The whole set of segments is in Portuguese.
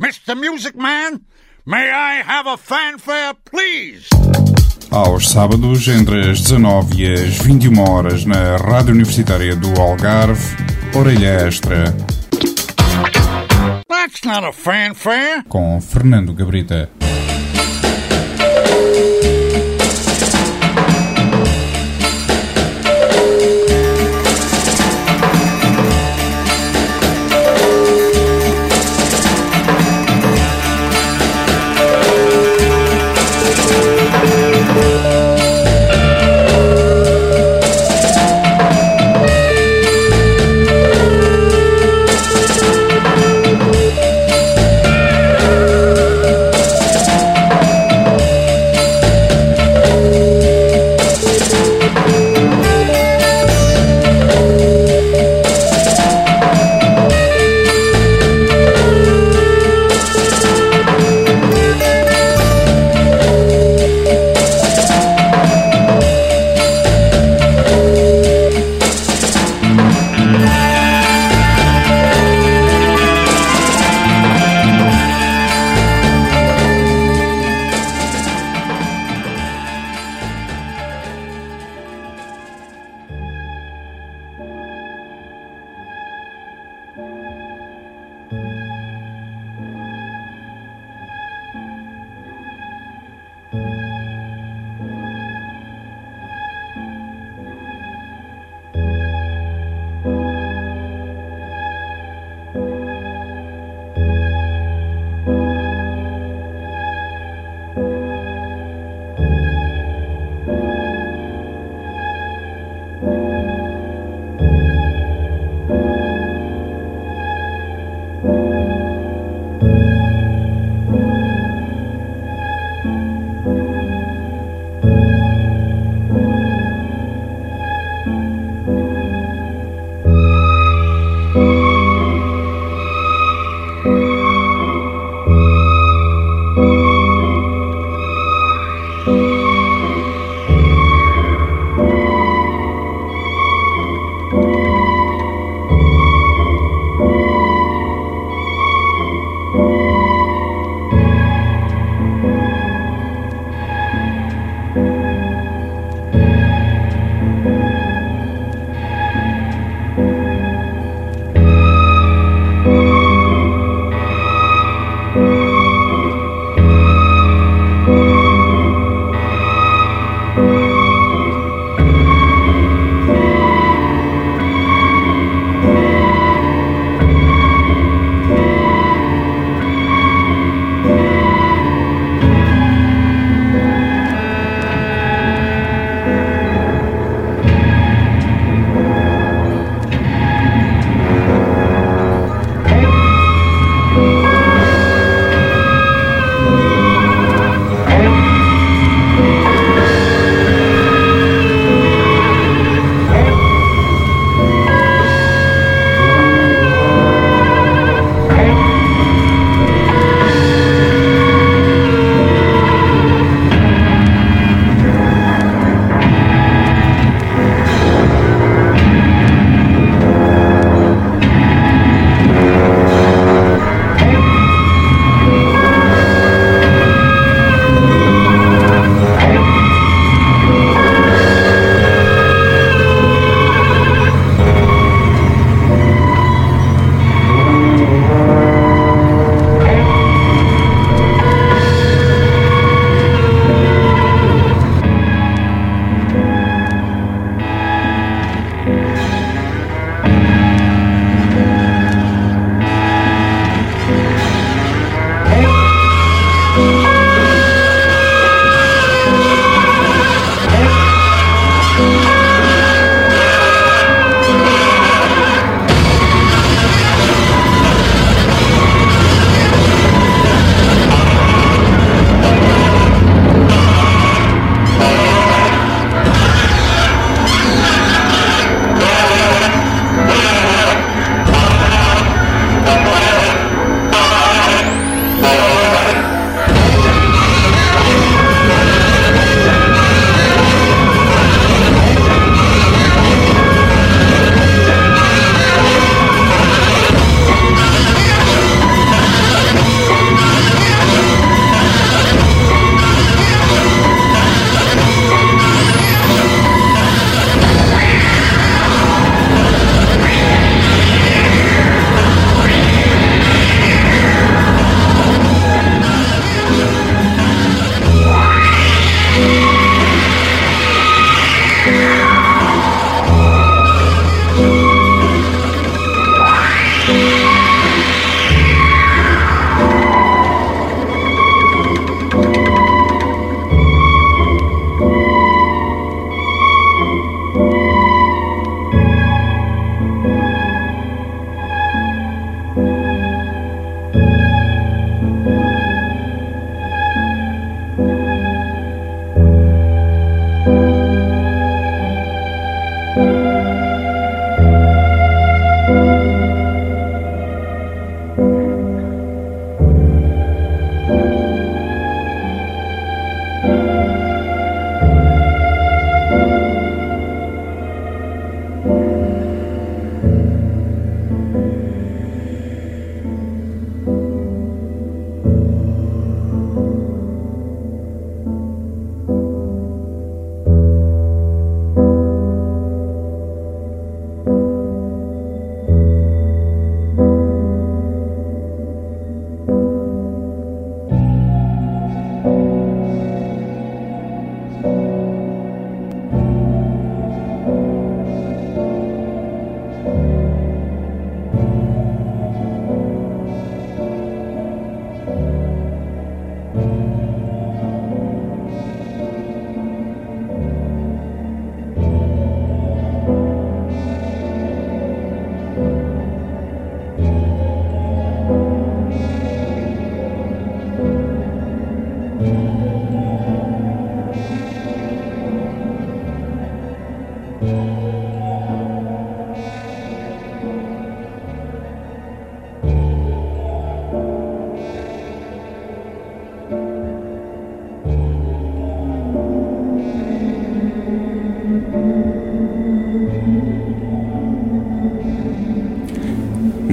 Mr. Music Man, may I have a fanfare, please? Aos sábados, entre as 19 e as 21 horas, na Rádio Universitária do Algarve, Orelha Extra. That's not a fanfare. Com Fernando Gabrita.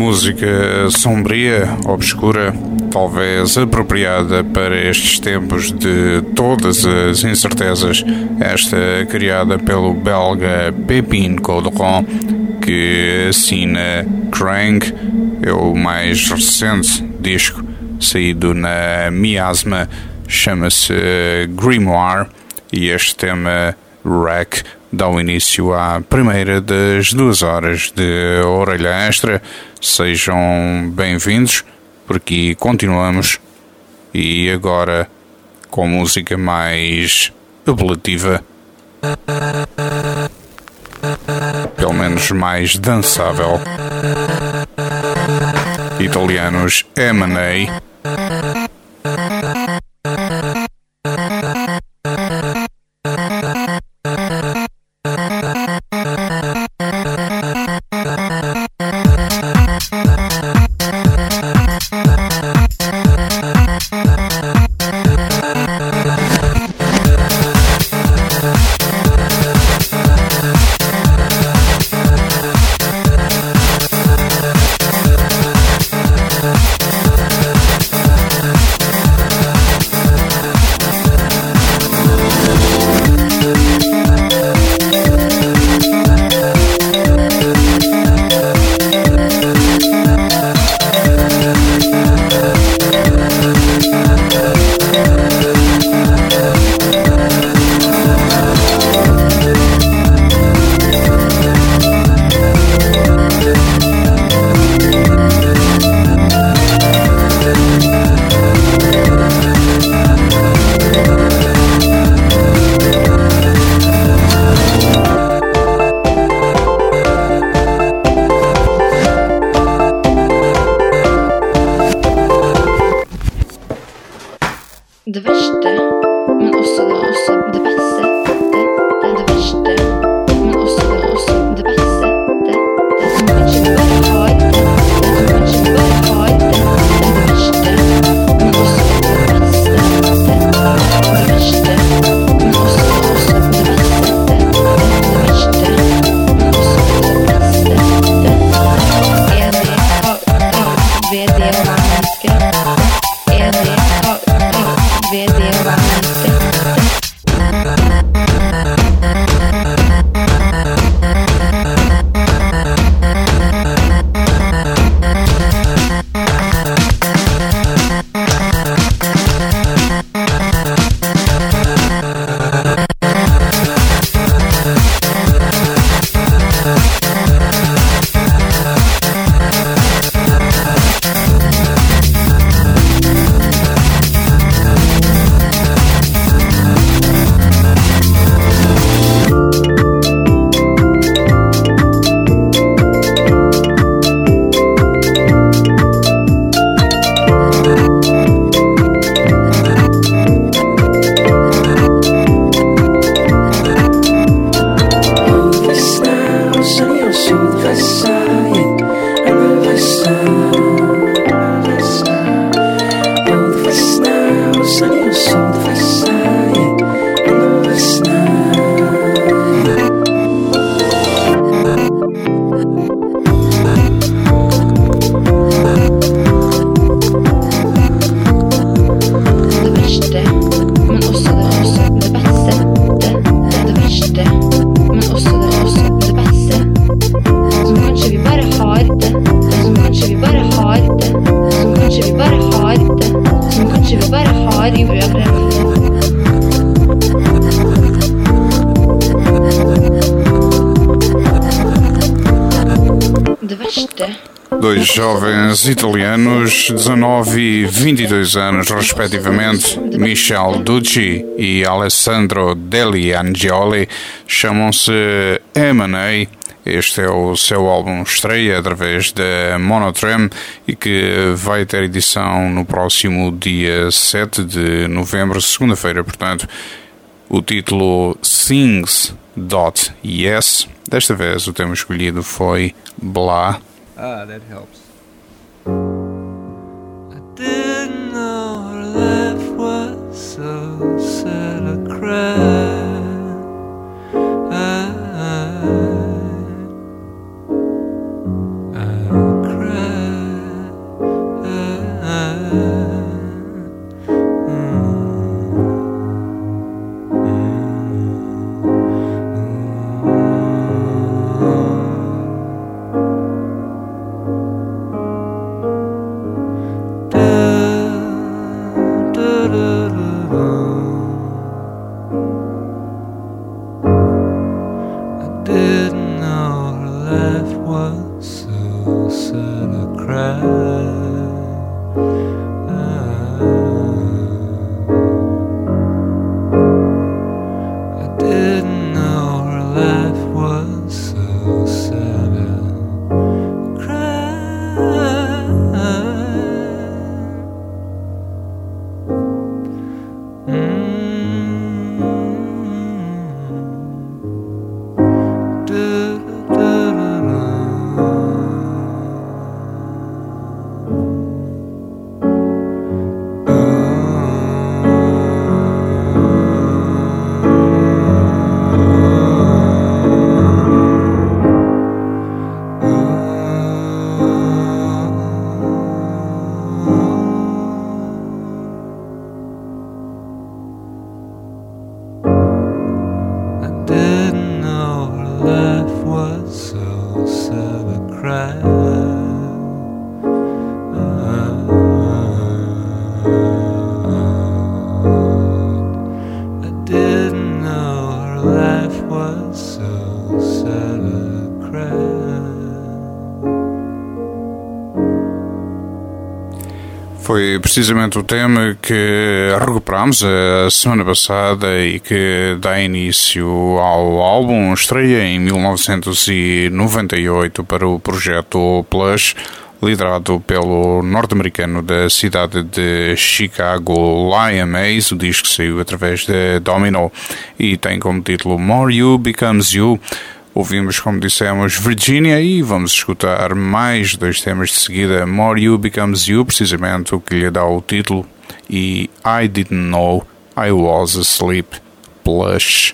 música sombria, obscura, talvez apropriada para estes tempos de todas as incertezas, esta criada pelo belga Pépin Caudron, que assina Krang, é o mais recente disco saído na Miasma, chama-se Grimoire, e este tema Wreck dá o início à primeira das 2 horas de Orelha Extra. Sejam bem-vindos, por aqui continuamos, e agora com música mais apelativa, pelo menos mais dançável. Italianos M&A. Det verste, men også det beste. Det verste, men også det beste. Det som kanskje vi bare har. Det som kanskje vi bare har. Det verste, men også det beste. Det verste, men også det beste. Det verste, men også det beste. Ved det å være menneske. Ved det å være menneske. Dois jovens italianos, 19 e 22 anos respectivamente, Michel Ducci e Alessandro Deli Angioli, chamam-se M&A. Este é o seu álbum estreia através da Monotrem e que vai ter edição no próximo dia 7 de novembro, segunda-feira, portanto. O título Sings.yes. Desta vez o tema escolhido foi Blah. Ah, that helps. I didn't know her life was so sad I cried. I cried. Foi precisamente o tema que recuperámos a semana passada e que dá início ao álbum, estreia em 1998 para o projeto Plush, liderado pelo norte-americano da cidade de Chicago, Liam Mays. O disco saiu através da Domino e tem como título More You Becomes You. Ouvimos, como dissemos, Virginia e vamos escutar mais dois temas de seguida. More You Becomes You, precisamente o que lhe dá o título, e I Didn't Know I Was Asleep, Plush.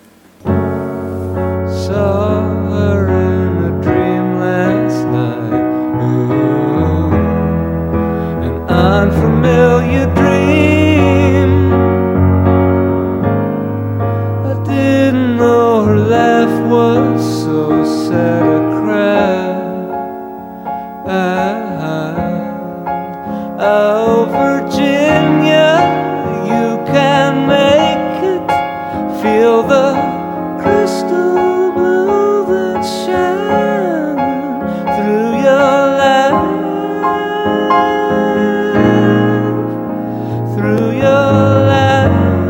Saw her in a dream last night. Ooh, an unfamiliar dream. I didn't know her laugh was so sad a cry. Oh, Virginia, you can make it. Feel the crystal blue that's shining through your life, through your life.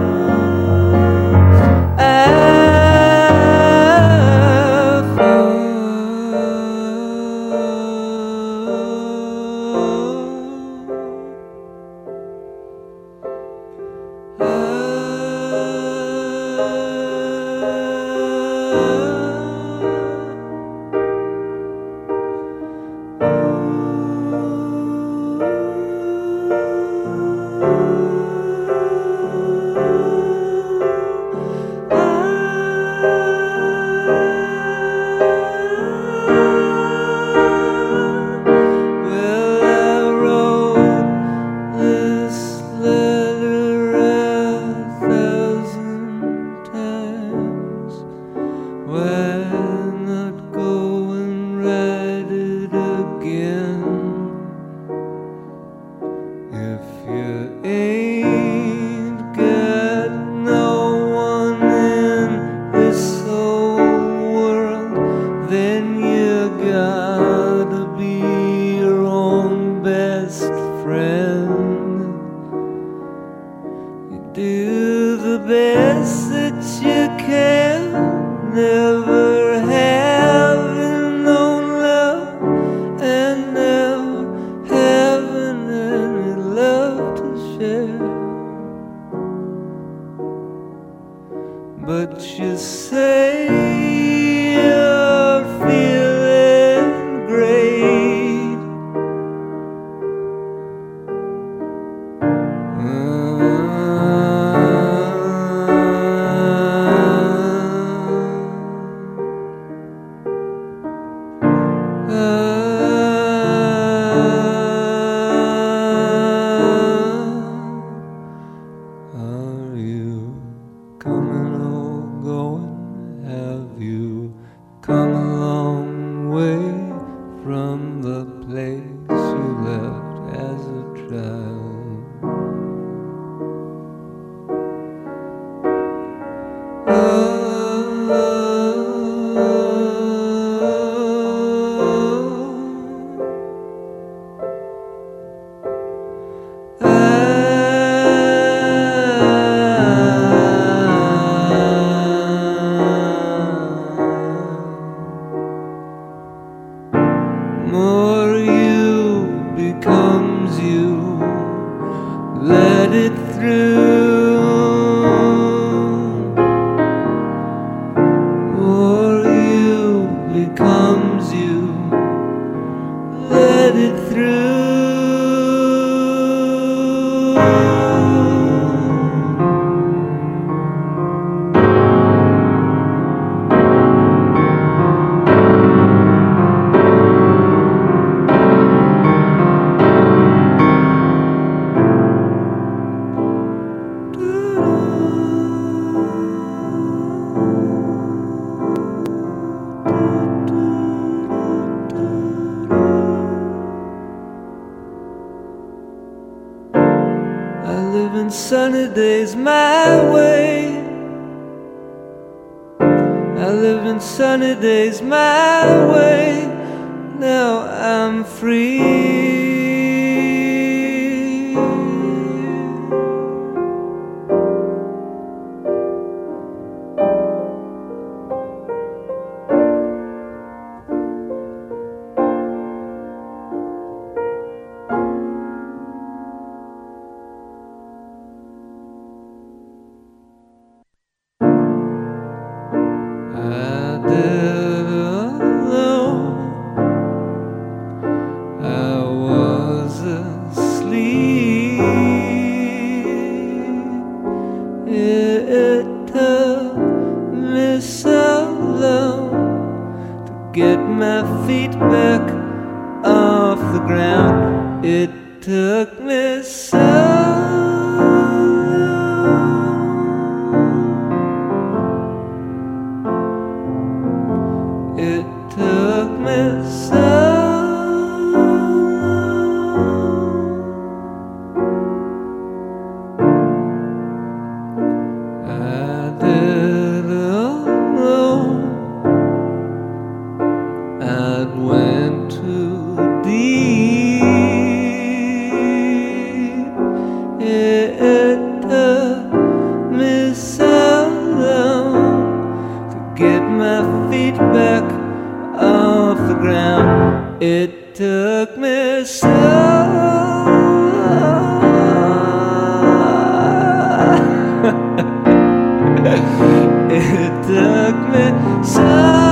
But you say you're feeling great. Are you coming or going? Have you come a long way from the place you left as a child? More you becomes you. Let it through. More you becomes you. Let it through. I live in sunny days my way. I live in sunny days my way. Now I'm free. back off the ground. It took me so long. It took me so long. I did alone. I went too deep. It took me so long to get my feet back off the ground. It took me so it took me so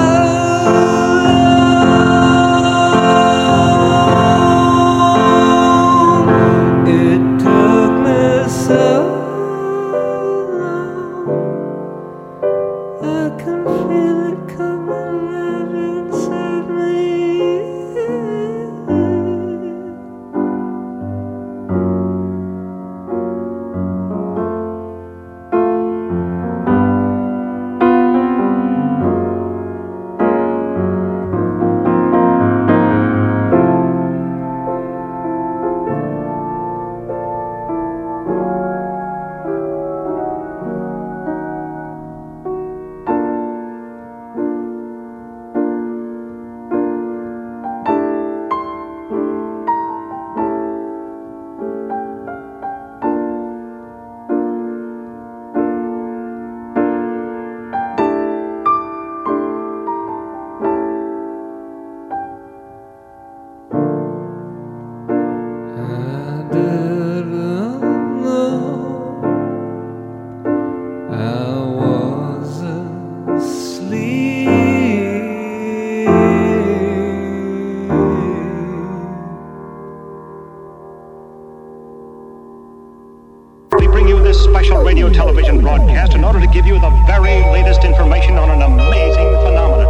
Special radio television broadcast in order to give you the very latest information on an amazing phenomenon.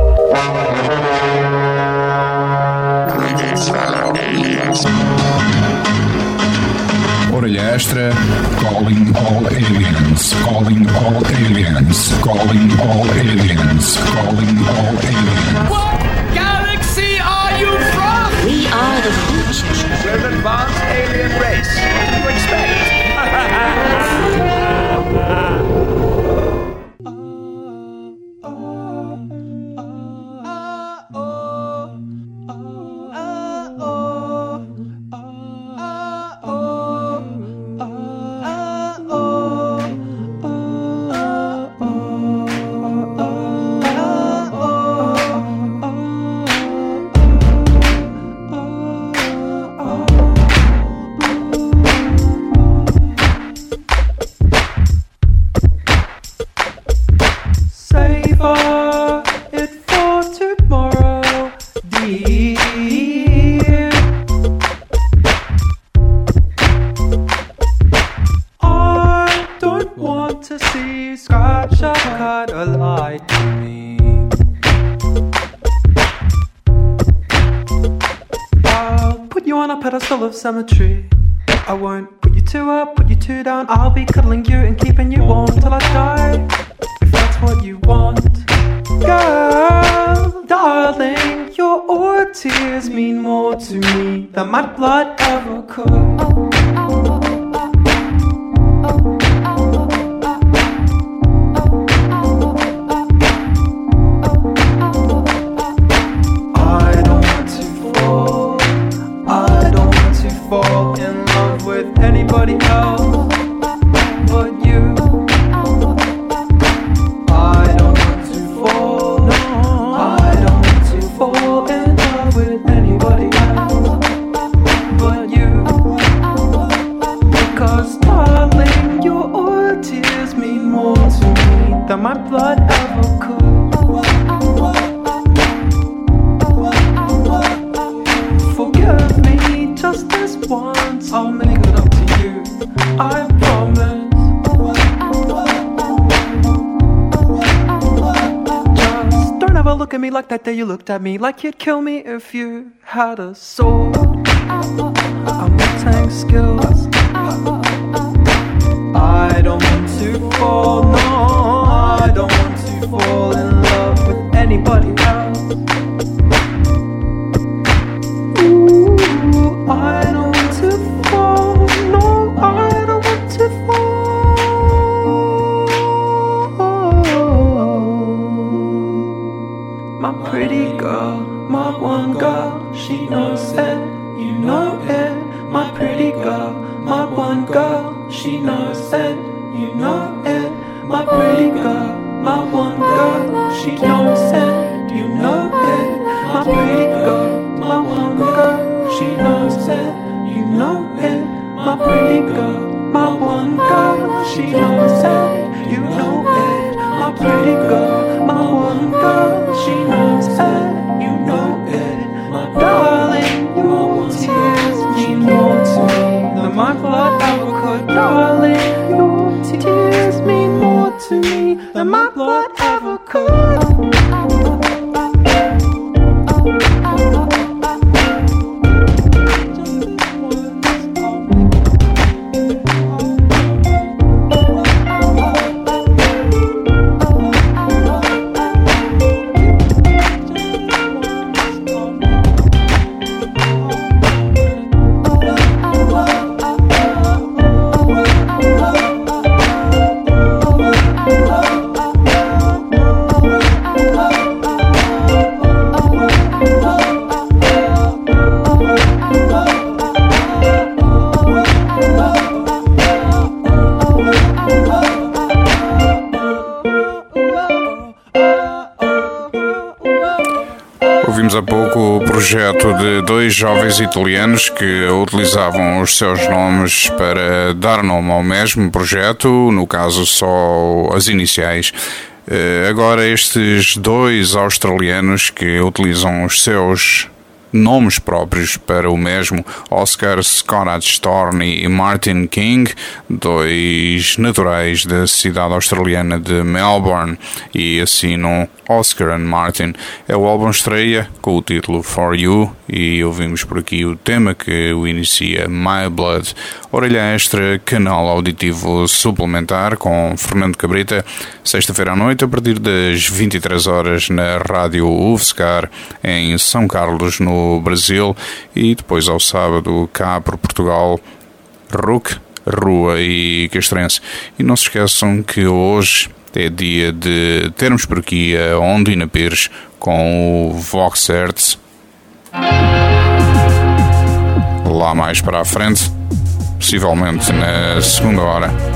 Orelha extra, calling all aliens, calling all aliens, calling all aliens, calling all aliens. What galaxy are you from? We are the future. We're an advanced alien race. What did you expect? Cemetery. I won't put you two up, put you two down. I'll be cuddling you and keeping you warm till I die, if that's what you want. Girl, darling, your tears mean more to me than my blood ever could. Anybody else but you. I don't want to fall, no. I don't want to fall in love with anybody else but you. Because darling, your tears mean more to me than my blood ever could. Forgive me just this once, I'll make it up to you, I promise. Just don't ever look at me like that day you looked at me like you'd kill me if you had a soul. I'm Wu-Tang skills. I don't want to fall, no, I don't want to fall in love with anybody else. Ooh, I don't want to fall, no, I don't want to fall. My pretty girl, my one girl, she knows it, you know it. My pretty girl, my one girl, she knows it, you know it. My pretty girl, my one girl, she knows it, you know it. My pretty girl, my one girl, she knows it, you know it. My pretty girl, my one girl, she knows it, you know it. My pretty girl, my one girl, she knows it, you know it. My darling, your tears mean more to me than my blood ever could. Darling, your tears mean more to me than my blood ever could. Ouvimos há pouco o projeto de dois jovens italianos que utilizavam os seus nomes para dar nome ao mesmo projeto, no caso só as iniciais. Agora estes dois australianos que utilizam os seus nomes próprios para o mesmo, Oscar Scott Storney e Martin King, dois naturais da cidade australiana de Melbourne, e assinam Oscar and Martin. É o álbum estreia com o título For You, e ouvimos por aqui o tema que o inicia, My Blood. Orelha extra, canal auditivo suplementar com Fernando Cabrita, sexta-feira à noite a partir das 23 horas na rádio UFSCar em São Carlos, no Brasil, e depois ao sábado cá por Portugal, RUC, Rua e Castrense. E não se esqueçam que hoje é dia de termos por aqui a Ondina Pires com o Vox Hertz. Lá mais para a frente, possivelmente na segunda hora.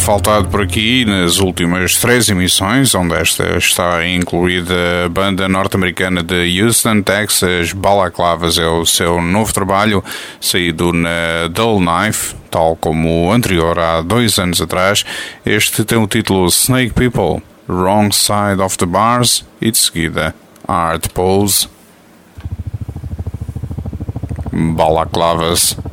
faltado por aqui nas últimas 3 emissões, onde esta está incluída a banda norte-americana de Houston, Texas. Balaclavas é o seu novo trabalho, saído na Dull Knife, tal como o anterior há 2 anos atrás. Este tem o título Snake People, Wrong Side of the Bars, e de seguida Art Pose. Balaclavas.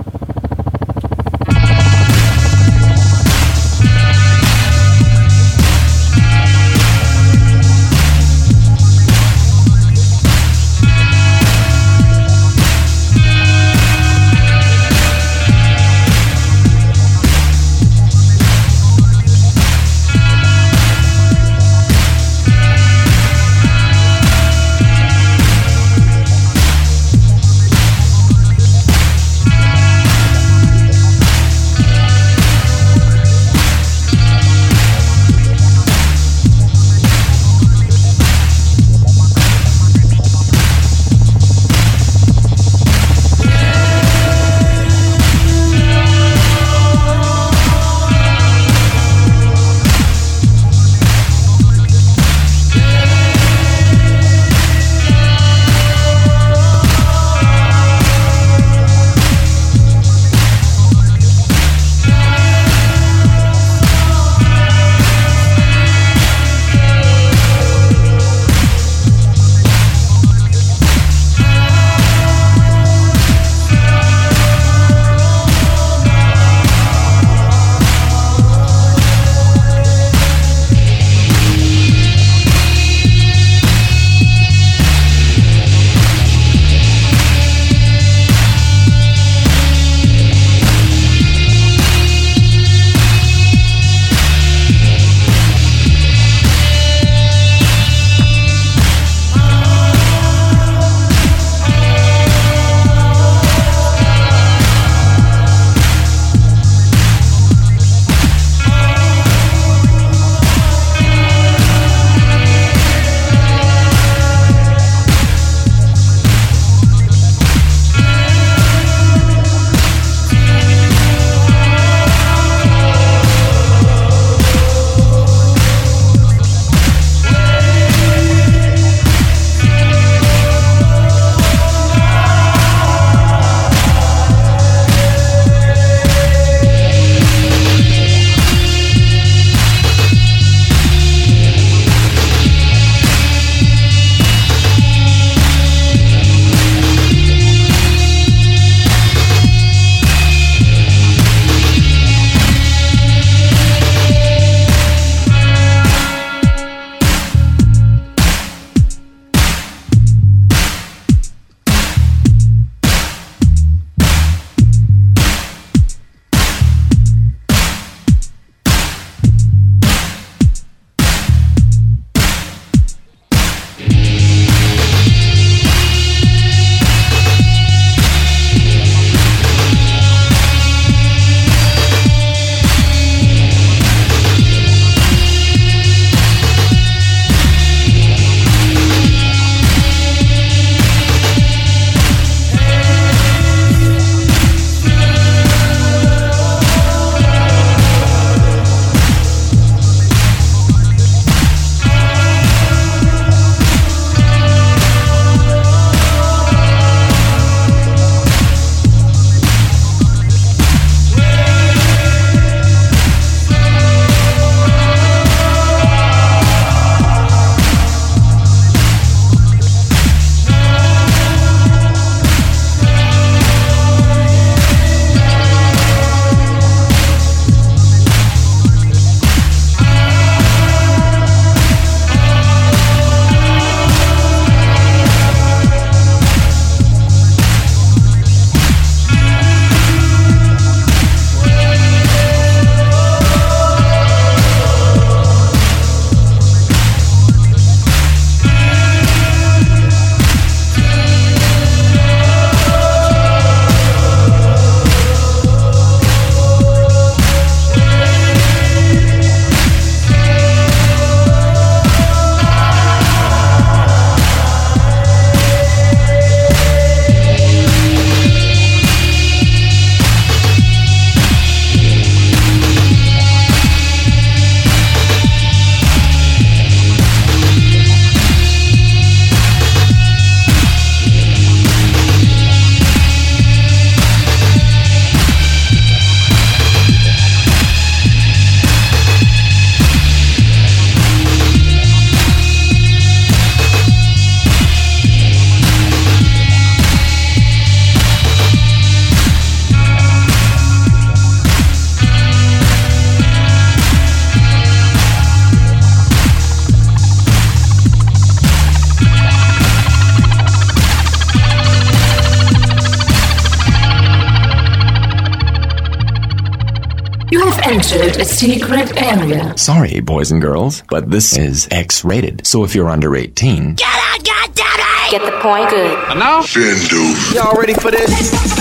entered a secret area. Sorry, boys and girls, but this is X-rated. So if you're under 18... Get out, goddammit! Get the point? Good. And now? Y'all ready for this?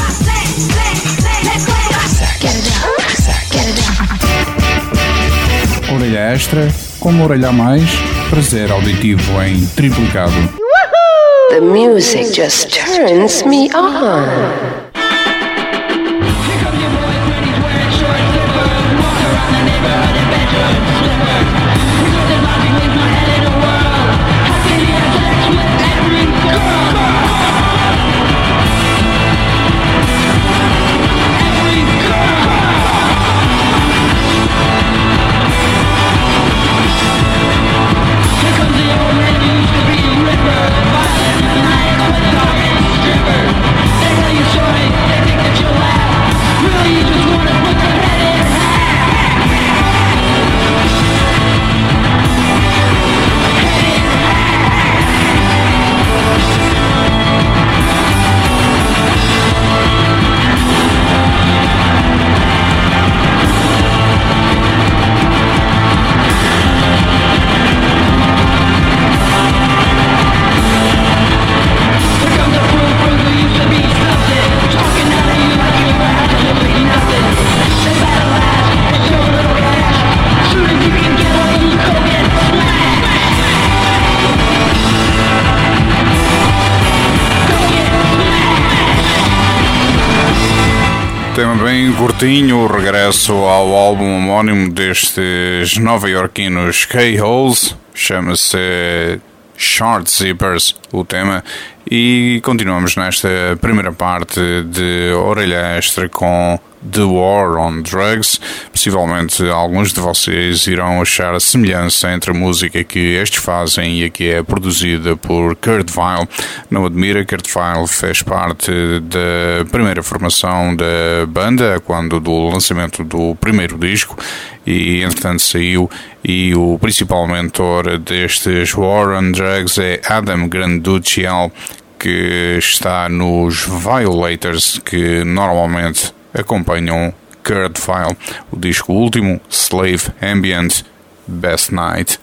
Get it down. Get it down. Orelha extra, como orelha a mais, prazer auditivo em triplicado. The music just turns me on. Tema bem curtinho, o regresso ao álbum homónimo destes nova-iorquinos K-Holes, chama-se Short Zippers, o tema, e continuamos nesta primeira parte de Orelha Extra com The War on Drugs. Possivelmente alguns de vocês irão achar a semelhança entre a música que estes fazem e a que é produzida por Kurt Vile. Não admira, Kurt Vile fez parte da primeira formação da banda, quando do lançamento do primeiro disco, e entretanto saiu, e o principal mentor destes War on Drugs é Adam Granduciel, que está nos Violators, que normalmente acompanham Kurt Vile. O disco último, Slave Ambient, Best Night.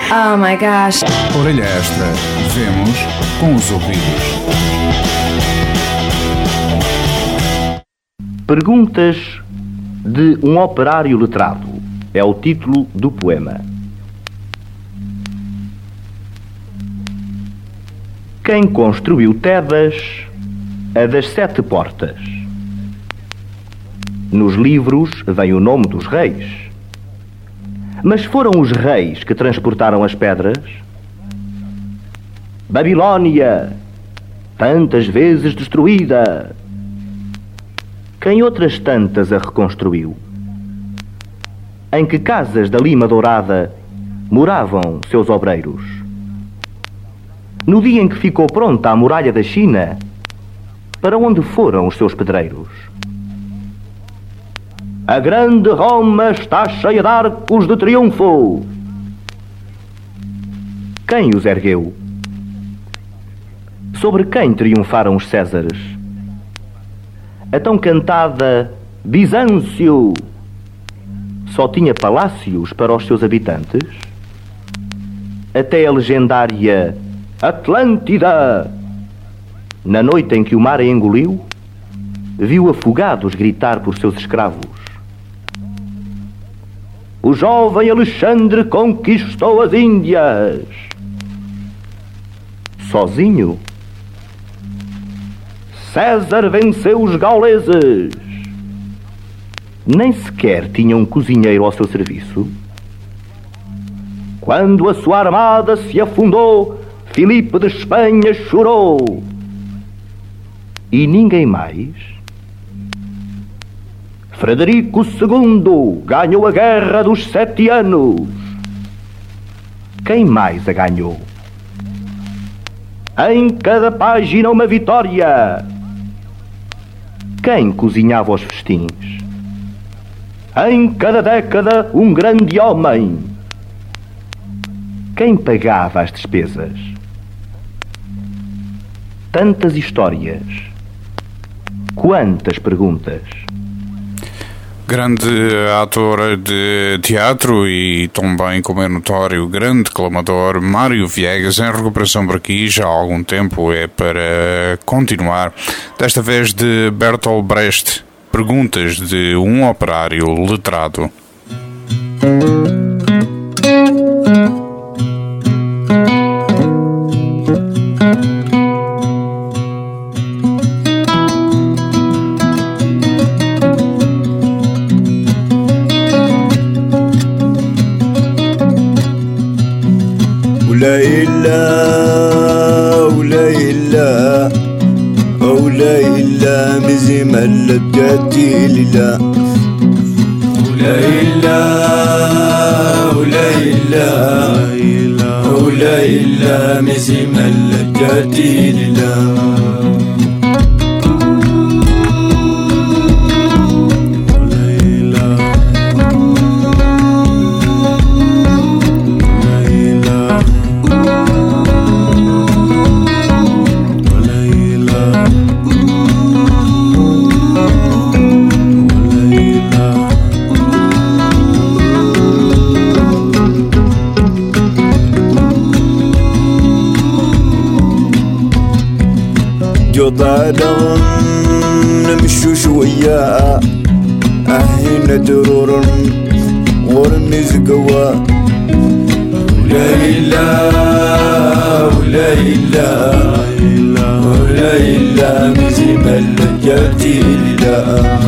Oh my gosh. Orelha extra. Vemos com os ouvidos. Perguntas de um operário letrado é o título do poema. Quem construiu Tebas, a das 7 portas? Nos livros vem o nome dos reis. Mas foram os reis que transportaram as pedras? Babilónia, tantas vezes destruída, quem outras tantas a reconstruiu? Em que casas da Lima Dourada moravam seus obreiros? No dia em que ficou pronta a muralha da China, para onde foram os seus pedreiros? A grande Roma está cheia de arcos de triunfo. Quem os ergueu? Sobre quem triunfaram os Césares? A tão cantada Bizâncio só tinha palácios para os seus habitantes? Até a legendária Atlântida, na noite em que o mar a engoliu, viu afogados gritar por seus escravos. O jovem Alexandre conquistou as Índias. Sozinho? César venceu os gauleses. Nem sequer tinha um cozinheiro ao seu serviço. Quando a sua armada se afundou, Filipe de Espanha chorou. E ninguém mais? Frederico II ganhou a Guerra dos 7 anos. Quem mais a ganhou? Em cada página uma vitória. Quem cozinhava os festins? Em cada década um grande homem. Quem pagava as despesas? Tantas histórias. Quantas perguntas? Grande ator de teatro e também, como é notório, grande declamador, Mário Viegas, em recuperação por aqui já há algum tempo, é para continuar, desta vez de Bertolt Brecht, perguntas de um operário letrado. ضالهم نمشوا شوية هنا درور ورمز قوا ولا إله ولا إله ولا إله مزي ملكتي لله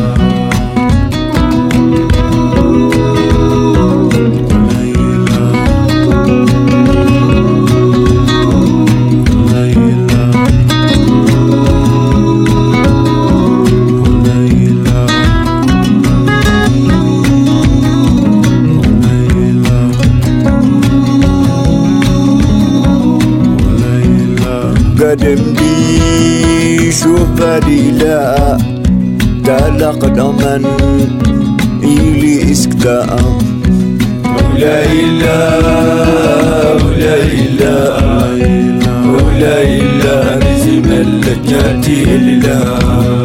قدم دي شوف بديلا تلق دمن إلي إسكتا ولا إله ولا إله ولا إله بزم اللجاتي لله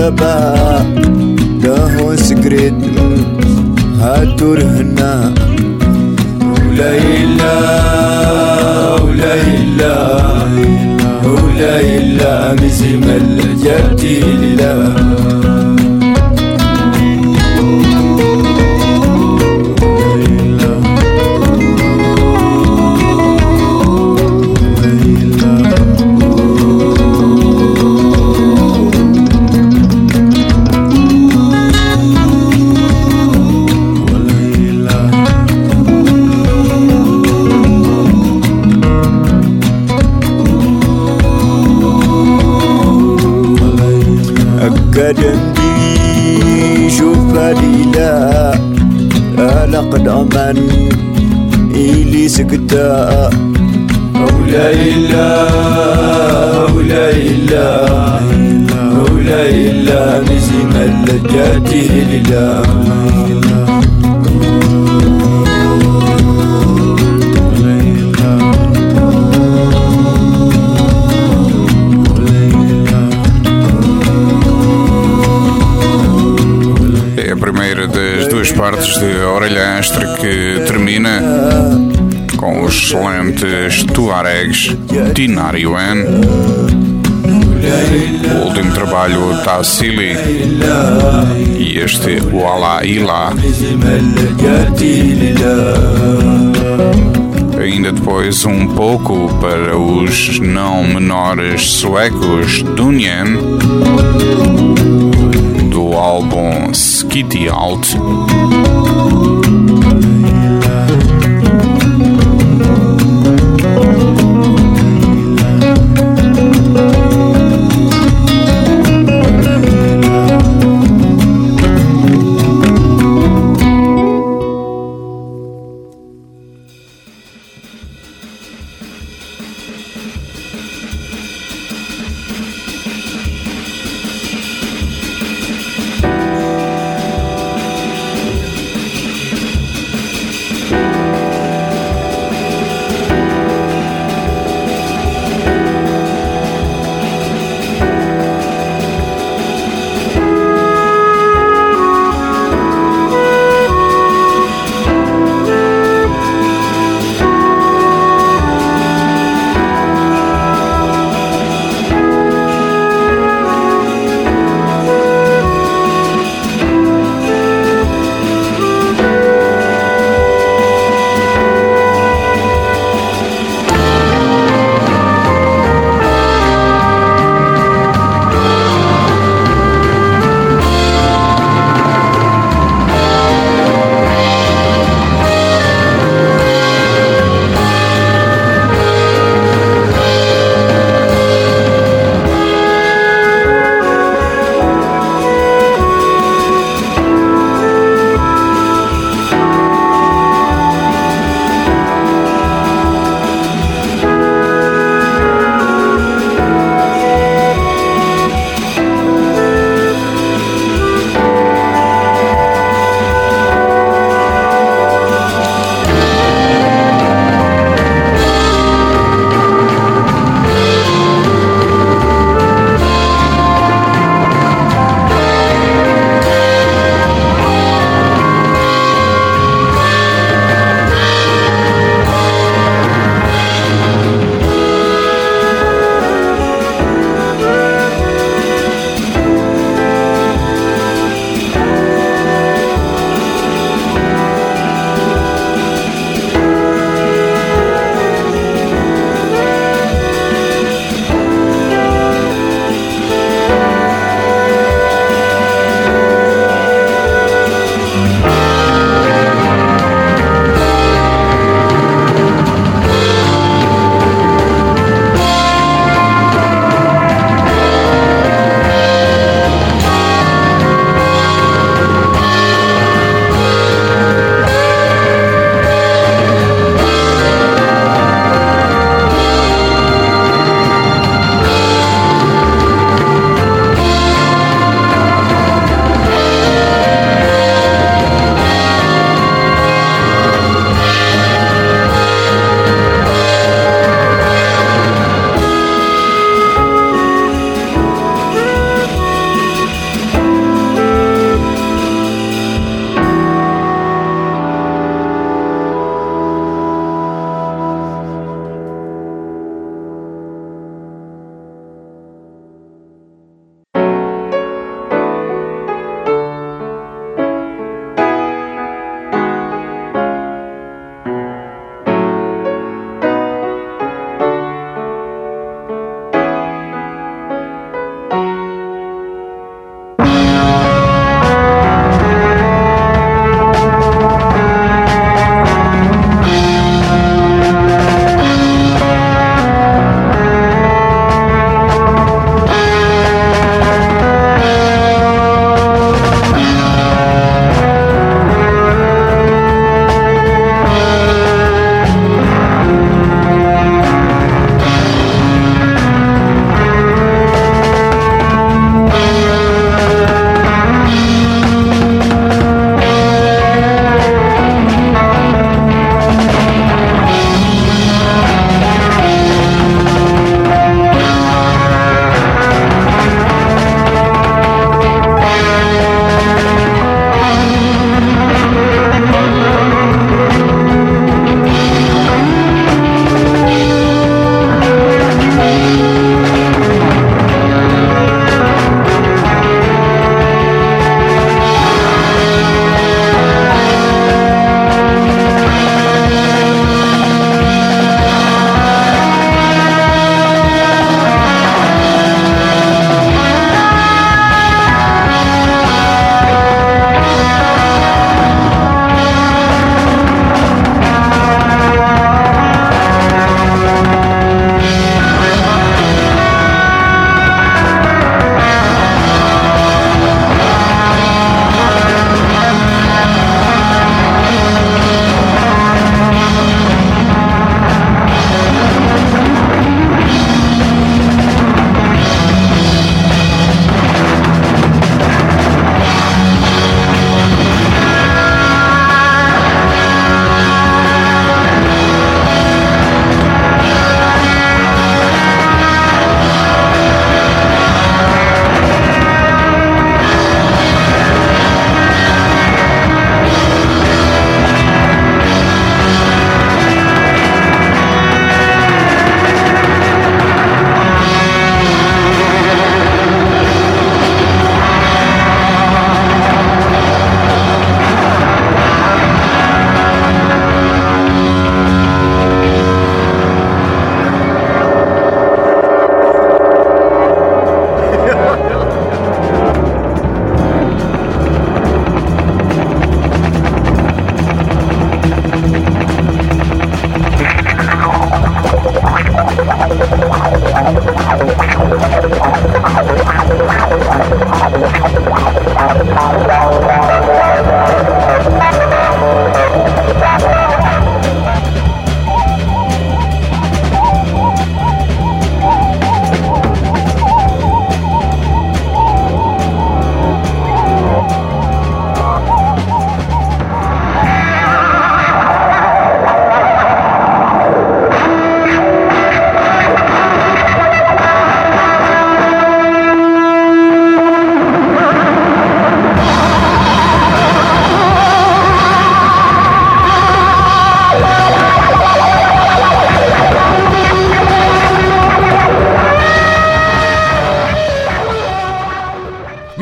taba dahon segret hatur hena la ilaha la ilaha la ilaha mizmal jati lillah قدم بي شوف لا لقد أمن إلي سكتا لا إله لا إله لا إله نزم اللجاتي لله Partes de Orelha Extra que termina com os excelentes Tuaregs Tinariwen, o último trabalho Tassili e este Wala Ila. Ainda depois um pouco para os não menores suecos Dunyan, do álbum Skitty Alt.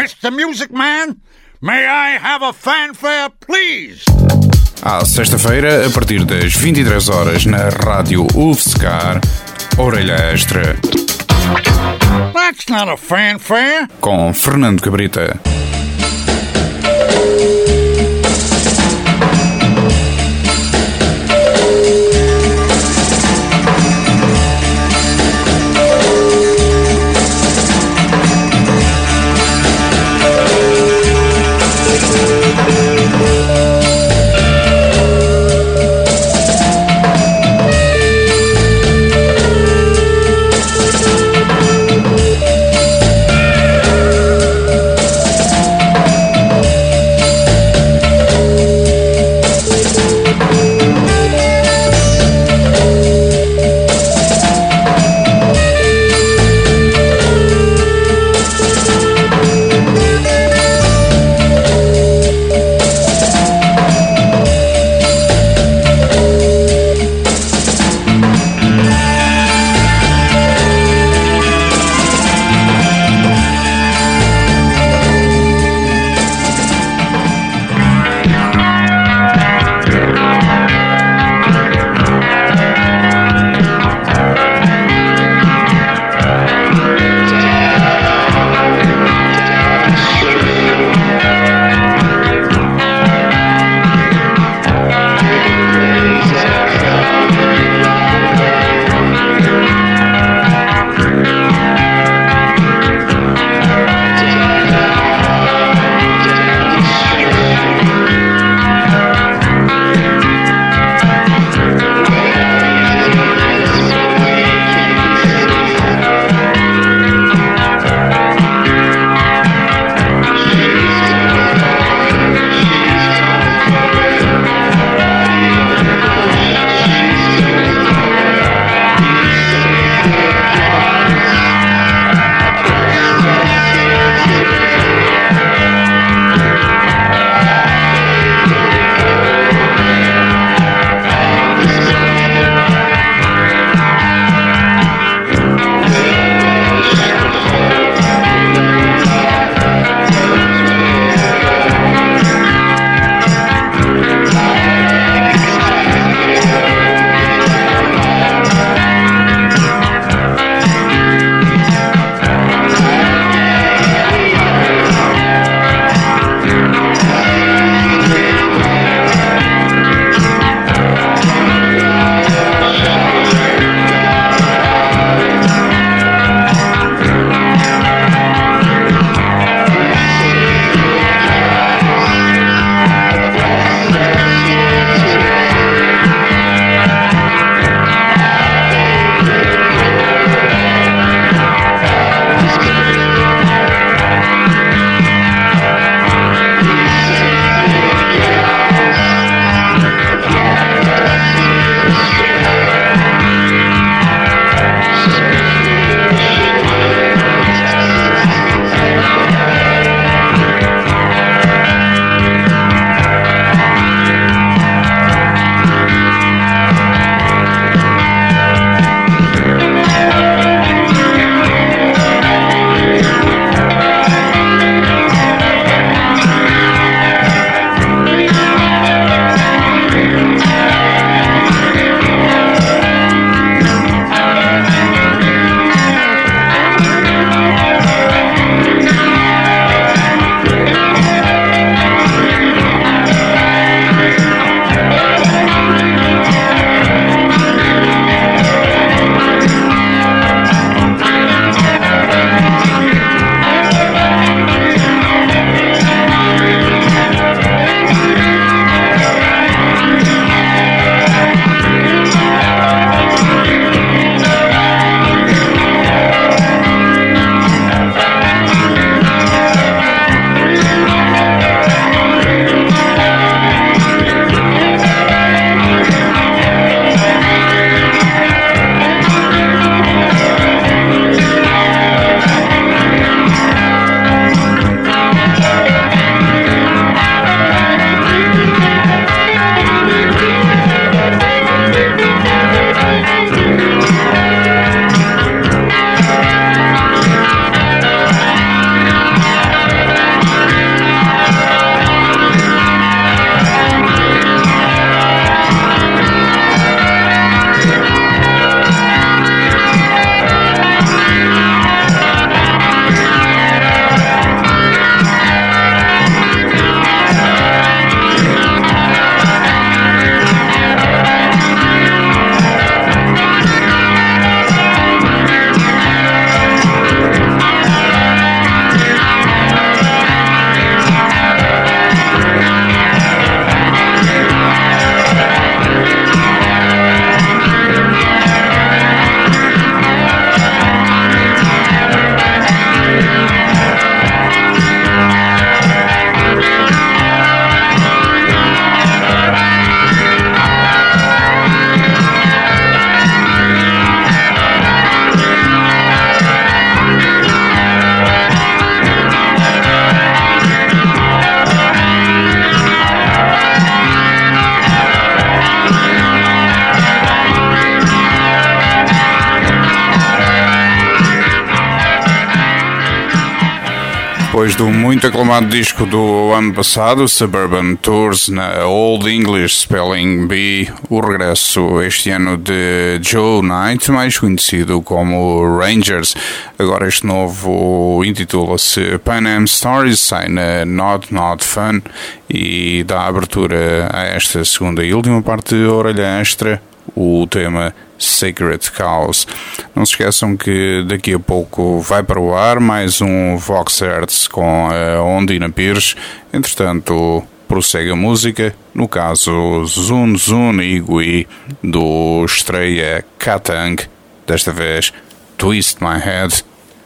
Mr. Music Man, may I have a fanfare, please? À sexta-feira, a partir das 23 horas, na rádio UFSCar, Orelha Extra. That's not a fanfare. Com Fernando Cabrita. Depois do muito aclamado disco do ano passado, Suburban Tours, na Old English Spelling Bee, o regresso este ano de Joe Knight, mais conhecido como Rangers. Agora este novo intitula-se Pan Am Stories, sai na Not Fun e dá abertura a esta segunda e última parte de Orelha Extra, o tema Sacred Cows. Não se esqueçam que daqui a pouco vai para o ar mais um Vox Hertz com a Ondina Pires. Entretanto, prossegue a música, no caso Zun Zun Igui do estreia Katang, desta vez Twist My Head.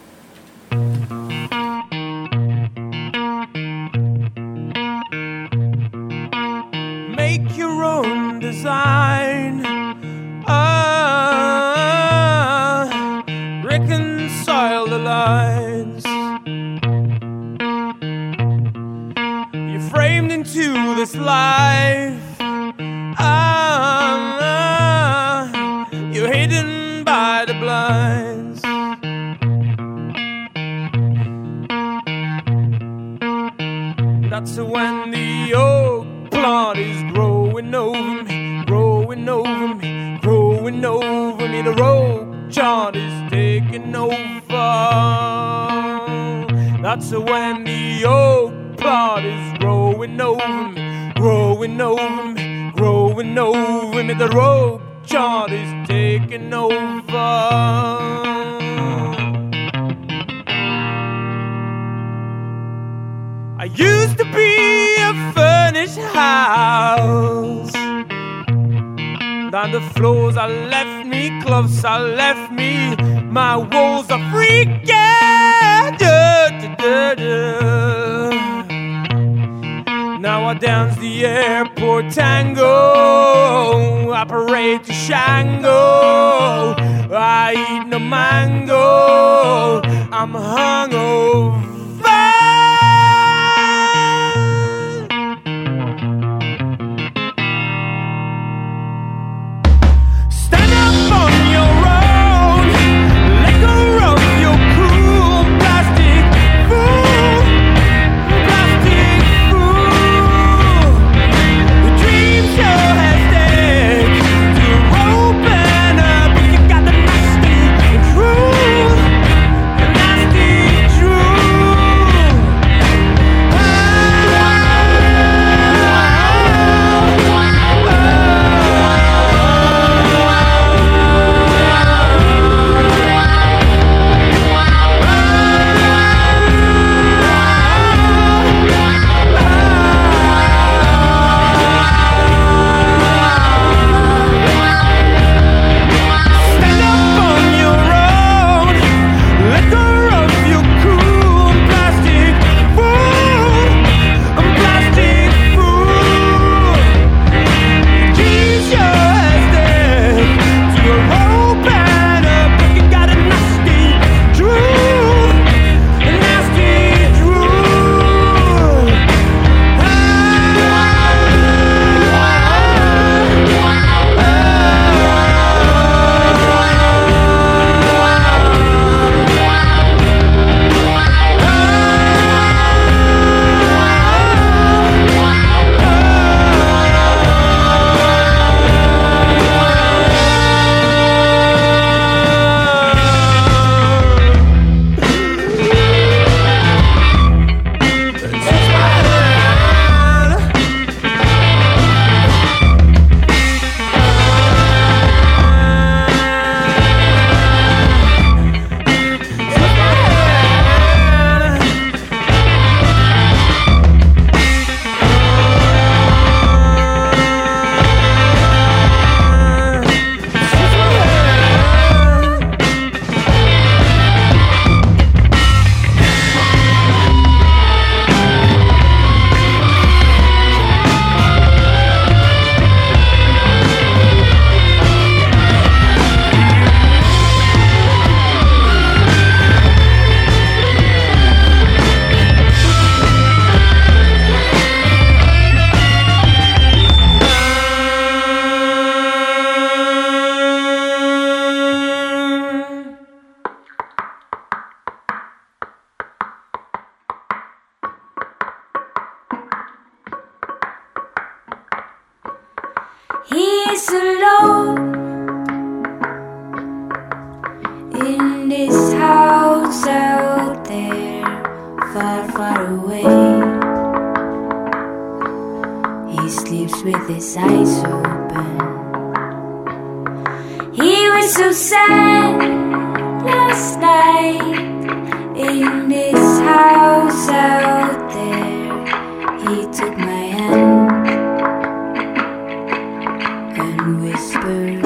Make your own design. Reconcile the lines. You're framed into this life. You're hidden by the blinds. That's when the oak plant is growing over me, growing over me, growing over me. The rope chart is taking over. That's when the oak plant is growing over me, growing over me, growing over me. The rope chart is taking over. I used to be a furnished house. On the floors I left me, clothes I left me, my walls are freaking. Now I dance the airport tango, I parade to Shango, I eat no mango, I'm hungover. True. He's alone in this house out there, far, far away. He sleeps with his eyes open. He was so sad last night in this house out there. He took my hand and whispered,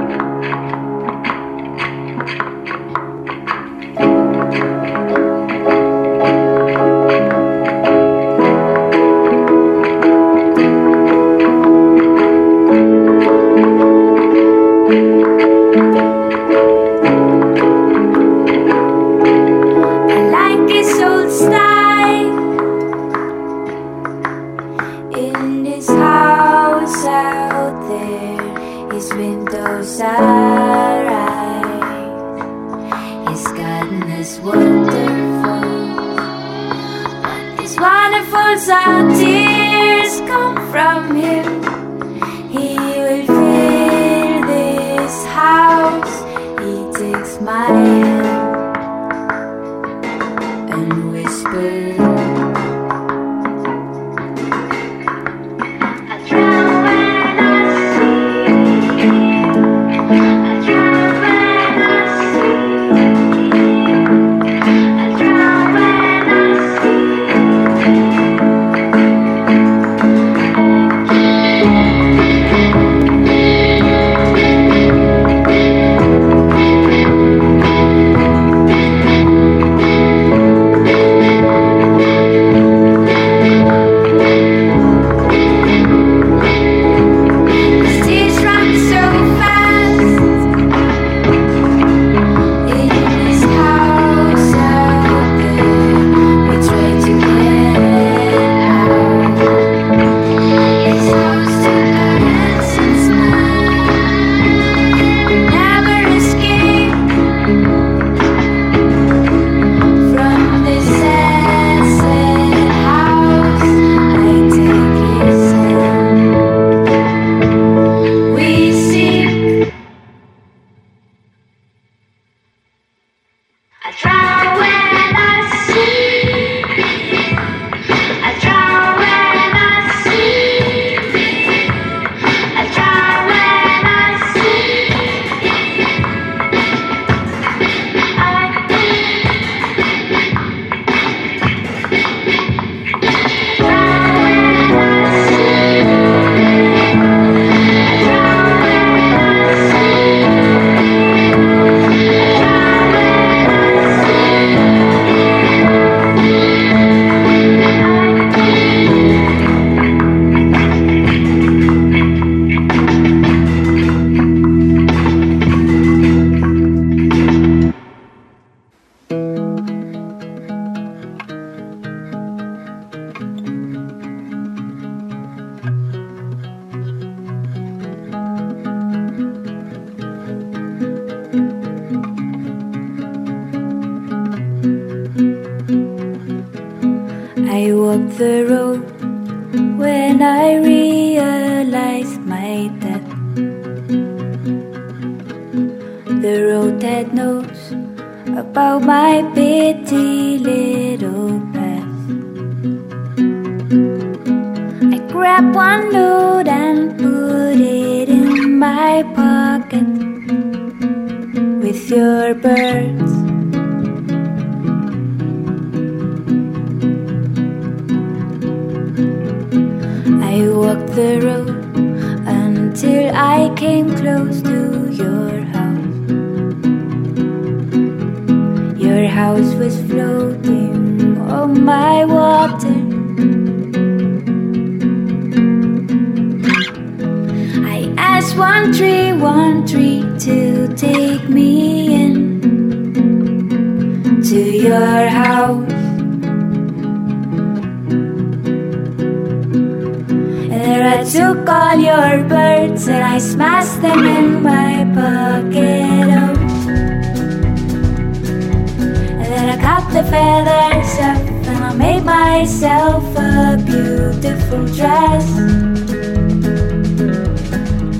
our tears come from him. He will fill this house. He takes my hand and whispers, I walked the road when I realized my death. The road that knows about my petty little path. I grabbed one note and put it in my pocket with your birds. I walked the road until I came close to your house. Your house was floating on my water. I asked one tree to take me in to your house. I took all your birds and I smashed them in my pocket. Oh. And then I cut the feathers up and I made myself a beautiful dress.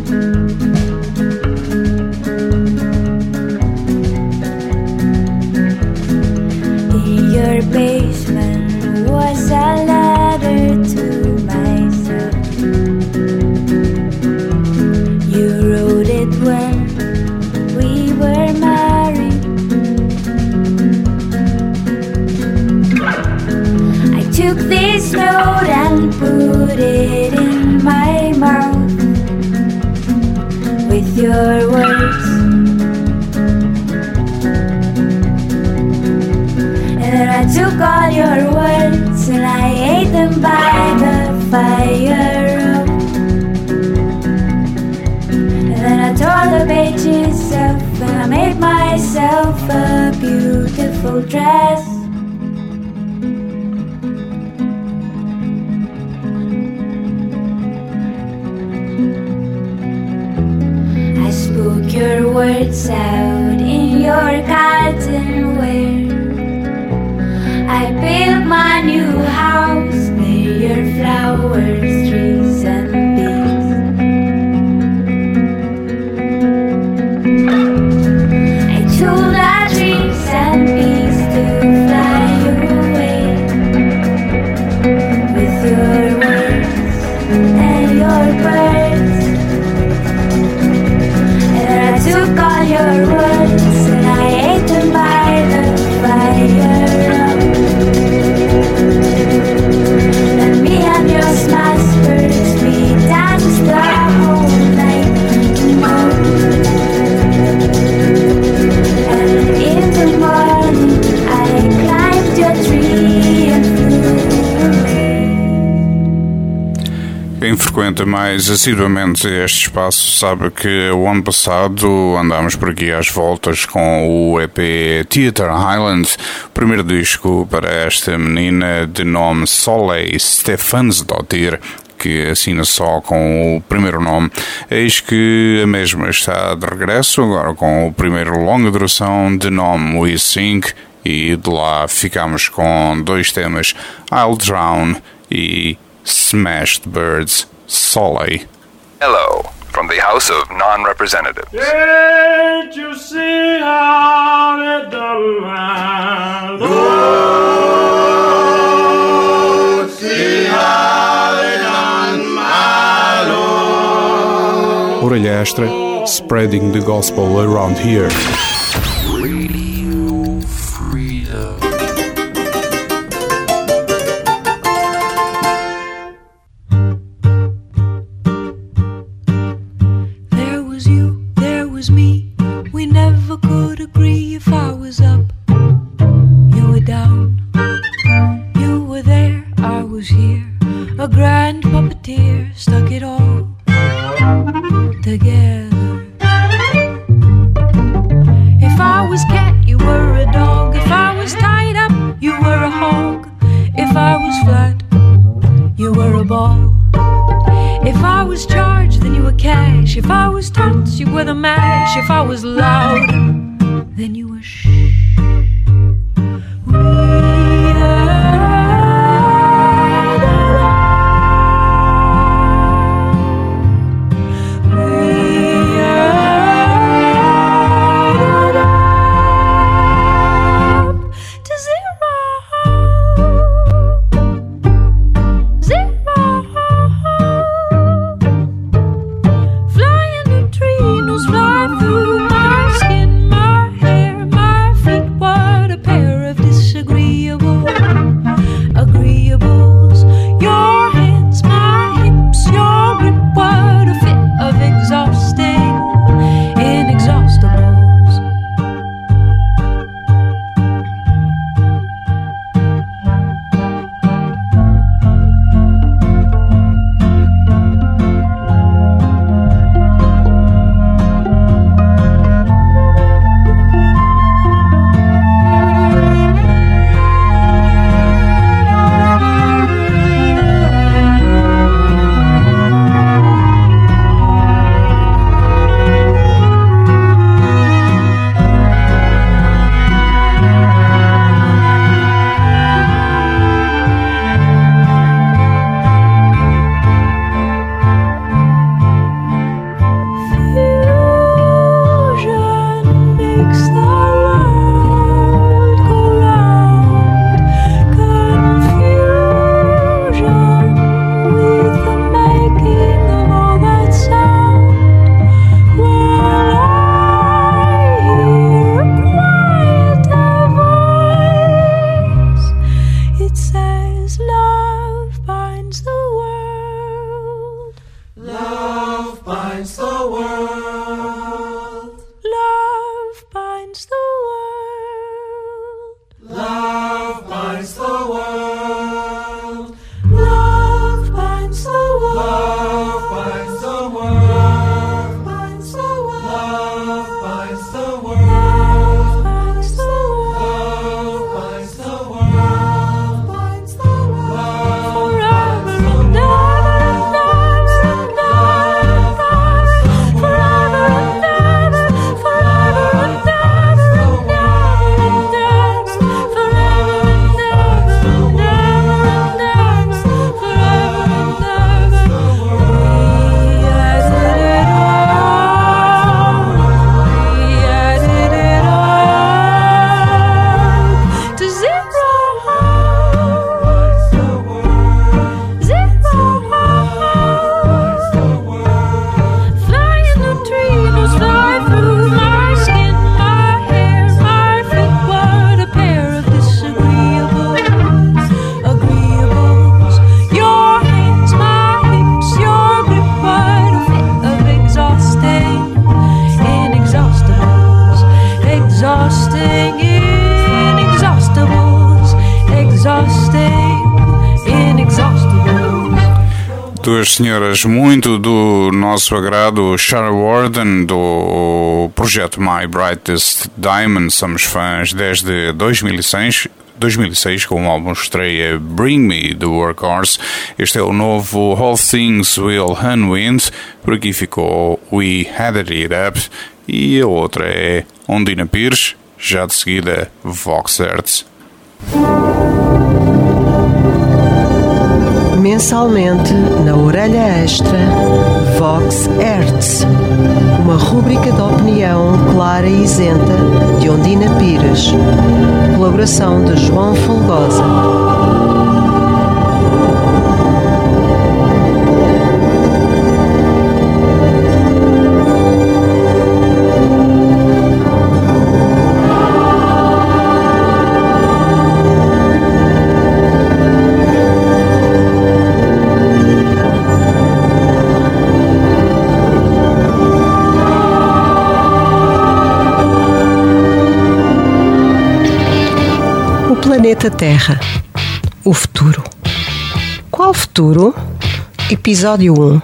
this note and put it in my mouth with your words. And then I took all your words and I ate them by the fire. And then I tore the pages up and I made myself a beautiful dress. I spoke your words out in your garden where I built my new house near your flowers, trees and bees. I told our trees and bees to fly away with your words and your birds. And I took all your words and I ate them by the fire. And me and your smash birds, we danced the whole night long. And in the morning I climbed your tree and flew away. Quem frequenta mais assiduamente este espaço sabe que o ano passado andámos por aqui às voltas com o EP Theatre Highland, o primeiro disco para esta menina de nome Solveig Stefansdóttir, que assina só com o primeiro nome. Eis que a mesma está de regresso, agora com o primeiro longa duração de nome We Sing, e de lá ficamos com dois temas, I'll Drown e Smashed Birds, Solveig. Hello, from the House of Non-Representatives. Can't you see how they done my Lord? See how they done my Lord. Orelha Extra, spreading the gospel around here. Radio Freedom. There was you, there was me. We never could agree. If I was up, you were down. You were there, I was here. A grand puppeteer stuck it all together. If I was cat, you were a dog. If I was tied up, you were a hog. If I was flat, you were a ball. If I was charged, then you were cash. If I was tots, you were the mash. If I was loud, then you were shh. Fly through my skin, my hair, my Duas senhoras muito do nosso agrado, Shara Warden, do projeto My Brightest Diamond. Somos fãs desde 2006, com o álbum estreia Bring Me, The Workhorse. Este é o novo All Things Will Unwind. Por aqui ficou We Had It Up. E a outra é Ondina Pires, já de seguida Vox Hertz. Mensalmente, na Orelha Extra, Vox Hertz, uma rúbrica de opinião clara e isenta de Ondina Pires, colaboração de João Folgosa. Planeta Terra. O futuro. Qual futuro? Episódio 1.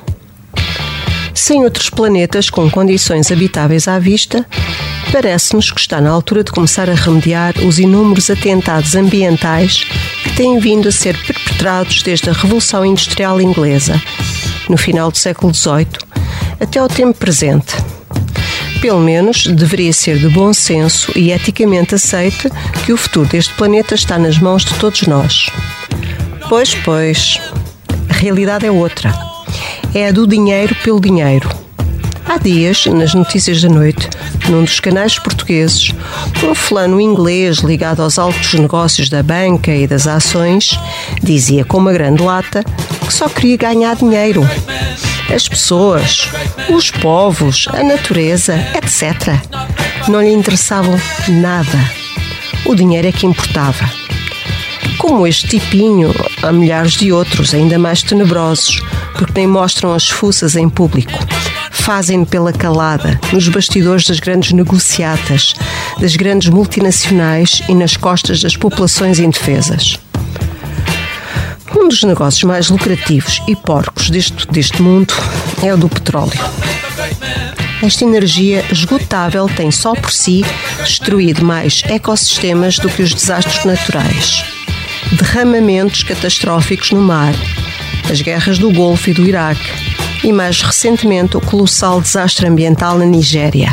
Sem outros planetas com condições habitáveis à vista, parece-nos que está na altura de começar a remediar os inúmeros atentados ambientais que têm vindo a ser perpetrados desde a Revolução Industrial Inglesa, no final do século XVIII, até ao tempo presente. Pelo menos deveria ser de bom senso e eticamente aceite que o futuro deste planeta está nas mãos de todos nós. Pois, a realidade é outra. É a do dinheiro pelo dinheiro. Há dias, nas notícias da noite, num dos canais portugueses, um fulano inglês ligado aos altos negócios da banca e das ações dizia com uma grande lata que só queria ganhar dinheiro. As pessoas, os povos, a natureza, etc. não lhe interessavam nada. O dinheiro é que importava. Como este tipinho, há milhares de outros, ainda mais tenebrosos, porque nem mostram as fuças em público. Fazem-no pela calada, nos bastidores das grandes negociatas, das grandes multinacionais e nas costas das populações indefesas. Um dos negócios mais lucrativos e porcos deste mundo é o do petróleo. Esta energia esgotável tem só por si destruído mais ecossistemas do que os desastres naturais. Derramamentos catastróficos no mar, as guerras do Golfo e do Iraque e, mais recentemente, o colossal desastre ambiental na Nigéria.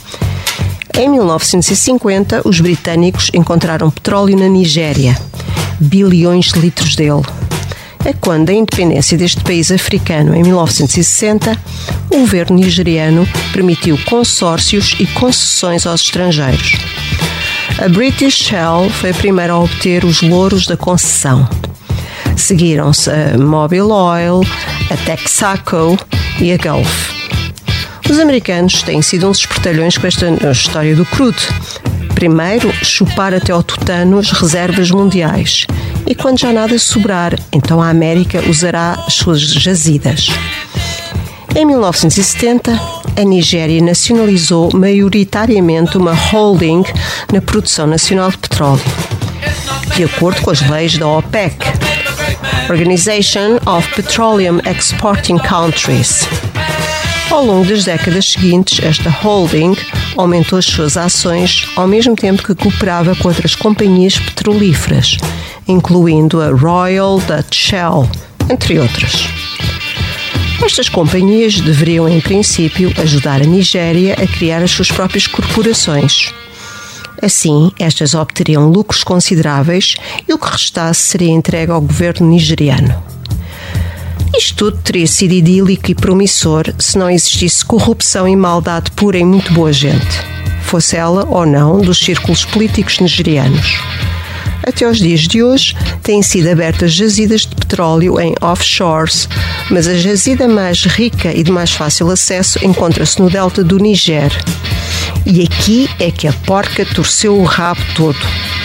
Em 1950, os britânicos encontraram petróleo na Nigéria, bilhões de litros dele. É quando a independência deste país africano, em 1960, o governo nigeriano permitiu consórcios e concessões aos estrangeiros. A British Shell foi a primeira a obter os louros da concessão. Seguiram-se a Mobil Oil, a Texaco e a Gulf. Os americanos têm sido uns espertalhões com esta história do crudo. Primeiro, chupar até ao tutano as reservas mundiais. E quando já nada sobrar, então a América usará as suas jazidas. Em 1970, a Nigéria nacionalizou maioritariamente uma holding na produção nacional de petróleo, de acordo com as leis da OPEC, Organization of Petroleum Exporting Countries. Ao longo das décadas seguintes, esta holding aumentou as suas ações ao mesmo tempo que cooperava com outras companhias petrolíferas, incluindo a Royal Dutch Shell, entre outras. Estas companhias deveriam, em princípio, ajudar a Nigéria a criar as suas próprias corporações. Assim, estas obteriam lucros consideráveis e o que restasse seria entregue ao governo nigeriano. Isto tudo teria sido idílico e promissor se não existisse corrupção e maldade pura em muito boa gente, fosse ela ou não dos círculos políticos nigerianos. Até aos dias de hoje, têm sido abertas jazidas de petróleo em offshores, mas a jazida mais rica e de mais fácil acesso encontra-se no delta do Níger. E aqui é que a porca torceu o rabo todo.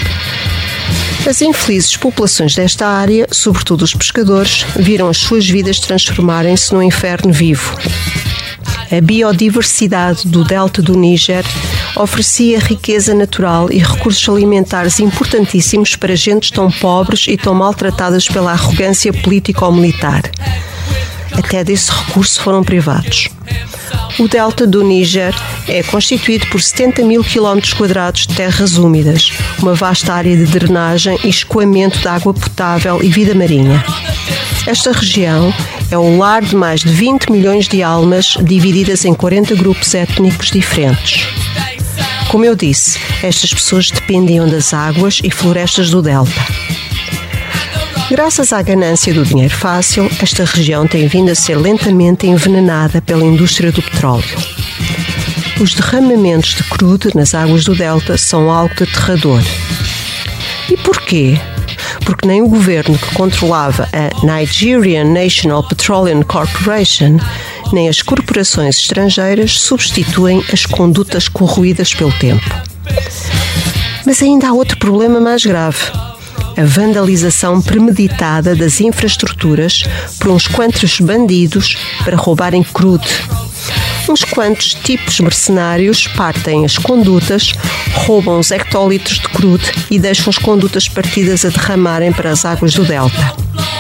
As infelizes populações desta área, sobretudo os pescadores, viram as suas vidas transformarem-se num inferno vivo. A biodiversidade do delta do Níger oferecia riqueza natural e recursos alimentares importantíssimos para gentes tão pobres e tão maltratadas pela arrogância político-militar. até desse recurso foram privados. O delta do Níger é constituído por 70 mil km² de terras úmidas, uma vasta área de drenagem e escoamento de água potável e vida marinha. Esta região é o lar de mais de 20 milhões de almas divididas em 40 grupos étnicos diferentes. Como eu disse, estas pessoas dependiam das águas e florestas do delta. Graças à ganância do dinheiro fácil, esta região tem vindo a ser lentamente envenenada pela indústria do petróleo. Os derramamentos de crude nas águas do delta são algo aterrador. E porquê? Porque nem o governo que controlava a Nigerian National Petroleum Corporation, nem as corporações estrangeiras substituem as condutas corroídas pelo tempo. Mas ainda há outro problema mais grave: a vandalização premeditada das infraestruturas por uns quantos bandidos para roubarem crude. Uns quantos tipos mercenários partem as condutas, roubam os hectolitros de crude e deixam as condutas partidas a derramarem para as águas do delta.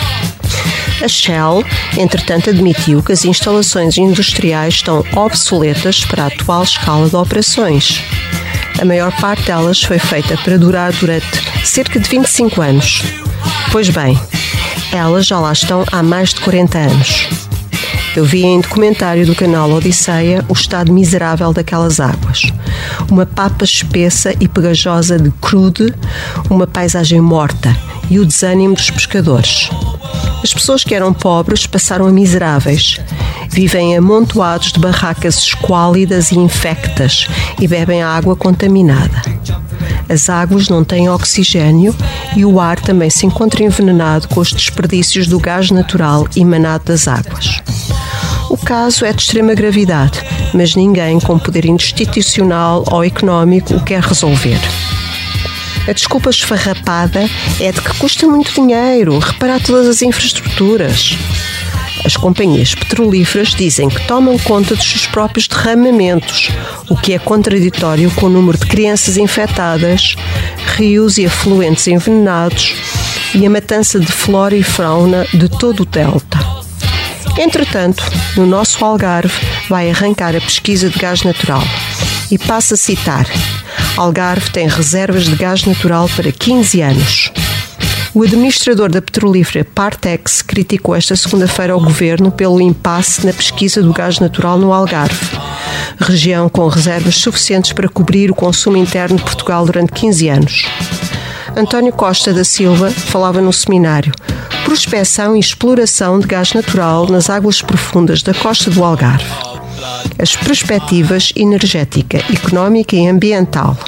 A Shell, entretanto, admitiu que as instalações industriais estão obsoletas para a atual escala de operações. A maior parte delas foi feita para durar durante cerca de 25 anos. Pois bem, elas já lá estão há mais de 40 anos. Eu vi em documentário do canal Odisseia o estado miserável daquelas águas. Uma papa espessa e pegajosa de crude, uma paisagem morta e o desânimo dos pescadores. As pessoas que eram pobres passaram a miseráveis. Vivem amontoados de barracas esquálidas e infectas e bebem água contaminada. As águas não têm oxigênio e o ar também se encontra envenenado com os desperdícios do gás natural emanado das águas. O caso é de extrema gravidade, mas ninguém com poder institucional ou económico o quer resolver. A desculpa esfarrapada é de que custa muito dinheiro reparar todas as infraestruturas. As companhias petrolíferas dizem que tomam conta dos seus próprios derramamentos, o que é contraditório com o número de crianças infectadas, rios e afluentes envenenados e a matança de flora e fauna de todo o delta. Entretanto, no nosso Algarve vai arrancar a pesquisa de gás natural. E passo a citar: Algarve tem reservas de gás natural para 15 anos. O administrador da petrolífera Partex criticou esta segunda-feira ao governo pelo impasse na pesquisa do gás natural no Algarve, região com reservas suficientes para cobrir o consumo interno de Portugal durante 15 anos. António Costa da Silva falava no seminário Prospeção e Exploração de Gás Natural nas Águas Profundas da Costa do Algarve. As perspectivas energética, económica e ambiental,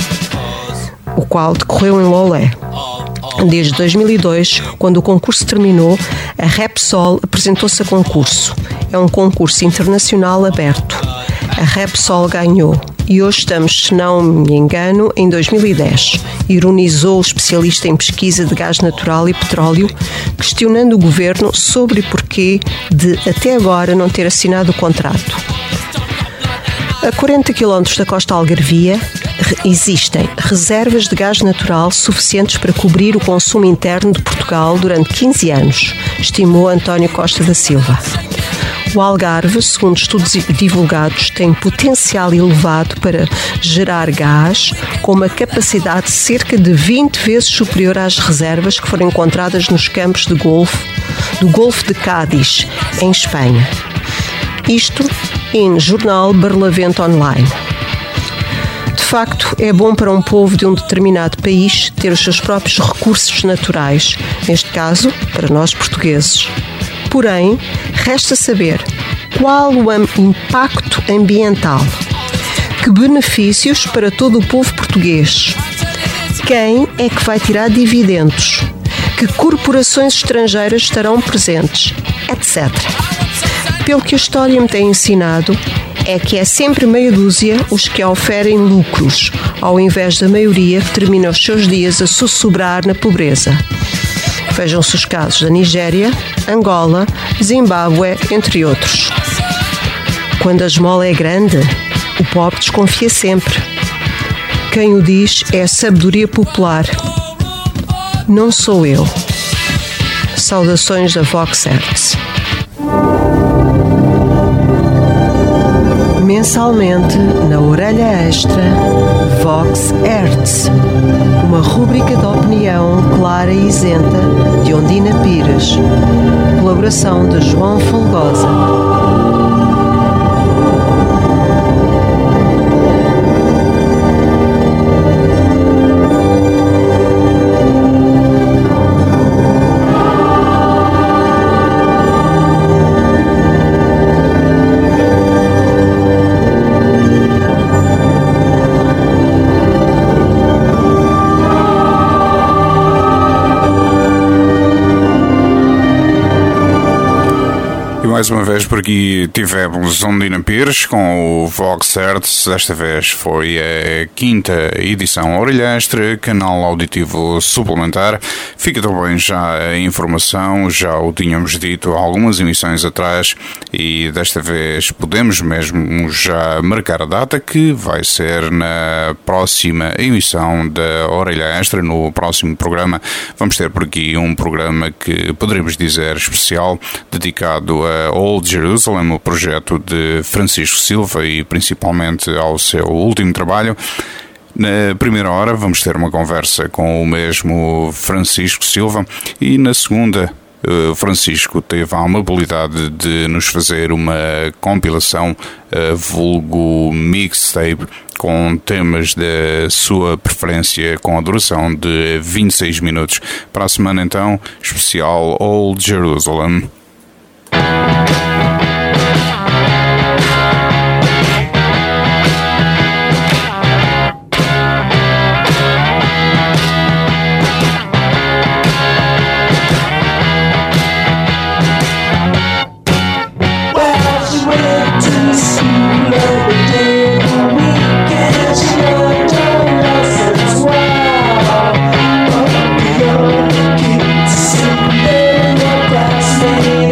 o qual decorreu em Lolé. Desde 2002, quando o concurso terminou, a Repsol apresentou-se a concurso. É um concurso internacional aberto. A Repsol ganhou. E hoje estamos, se não me engano, em 2010. Ironizou o especialista em pesquisa de gás natural e petróleo, questionando o governo sobre o porquê de, até agora, não ter assinado o contrato. A 40 km da costa algarvia existem reservas de gás natural suficientes para cobrir o consumo interno de Portugal durante 15 anos, estimou António Costa da Silva. O Algarve, segundo estudos divulgados, tem potencial elevado para gerar gás com uma capacidade cerca de 20 vezes superior às reservas que foram encontradas nos campos do Golfo de Cádiz, em Espanha. Isto em jornal Barlavento Online. De facto, é bom para um povo de um determinado país ter os seus próprios recursos naturais, neste caso, para nós portugueses. Porém, resta saber qual o impacto ambiental, que benefícios para todo o povo português, quem é que vai tirar dividendos, que corporações estrangeiras estarão presentes, etc. Pelo que a história me tem ensinado, é que é sempre meia dúzia os que oferem lucros, ao invés da maioria que termina os seus dias a sussurrar na pobreza. Vejam-se os casos da Nigéria, Angola, Zimbábue, entre outros. Quando a esmola é grande, o pobre desconfia sempre. Quem o diz é a sabedoria popular. Não sou eu. Saudações da Vox Hertz. mensalmente na Orelha Extra Vox Hertz, uma rúbrica de opinião clara e isenta de Ondina Pires, colaboração de João Folgosa. Mais uma vez por aqui tivemos Ondina Pires com o Vox Hertz. Desta vez foi a 5ª edição Orelha Extra, canal auditivo suplementar. Fica também já a informação, já o tínhamos dito há algumas emissões atrás e desta vez podemos mesmo já marcar a data, que vai ser na próxima emissão da Orelha Extra. No próximo programa vamos ter por aqui um programa que poderíamos dizer especial, dedicado a Old Jerusalem, o projeto de Francisco Silva e principalmente ao seu último trabalho. Na primeira hora vamos ter uma conversa com o mesmo Francisco Silva e na segunda Francisco teve a amabilidade de nos fazer uma compilação vulgo mixtape com temas da sua preferência, com a duração de 26 minutos. Para a semana então, especial Old Jerusalem. Say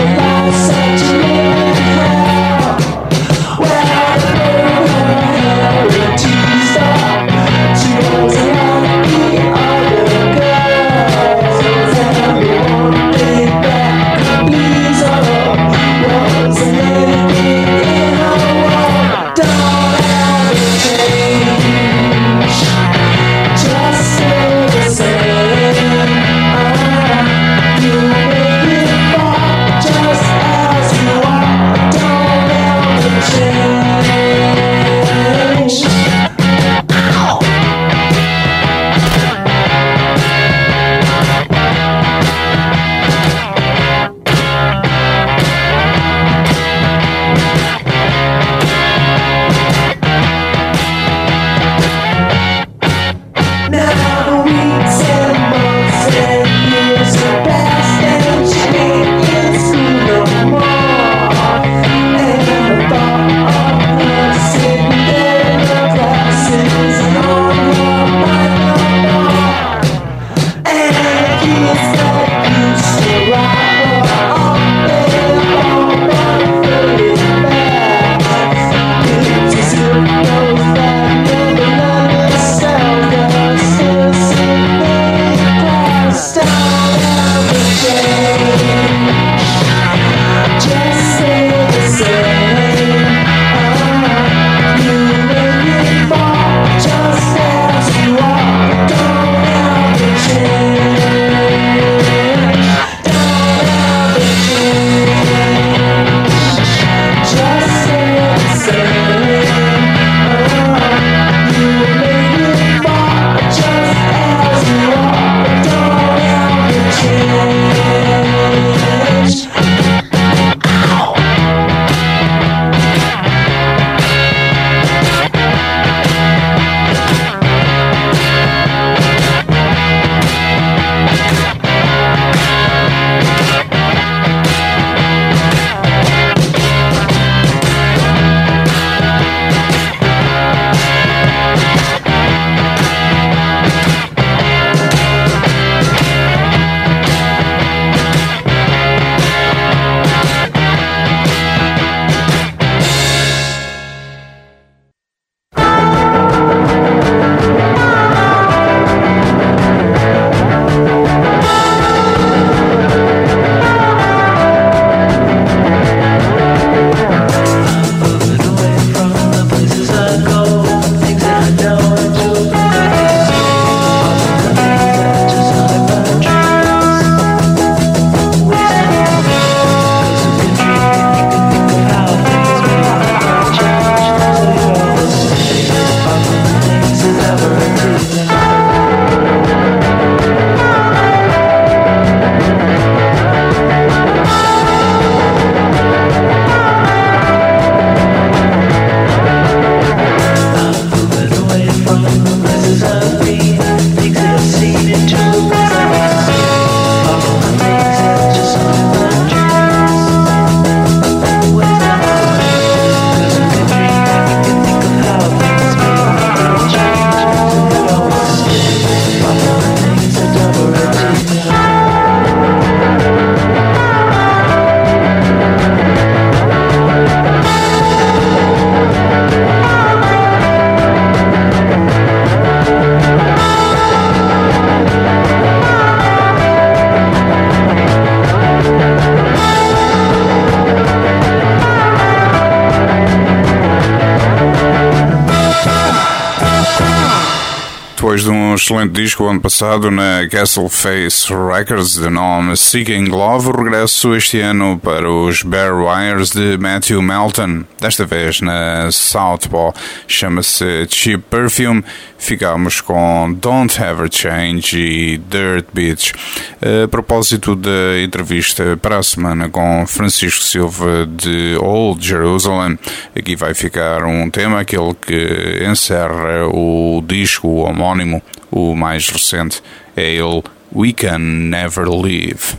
Depois de um excelente disco ano passado na Castle Face Records de nome Seeking Love, o regresso este ano para os Bare Wires de Matthew Melton, desta vez na Southpaw, chama-se Cheap Perfume. Ficámos com Don't Ever Change e Dirt Beach. A propósito da entrevista para a semana com Francisco Silva de Old Jerusalem, aqui vai ficar um tema, aquele que encerra o disco homónimo, o mais recente, é ele We Can Never Leave.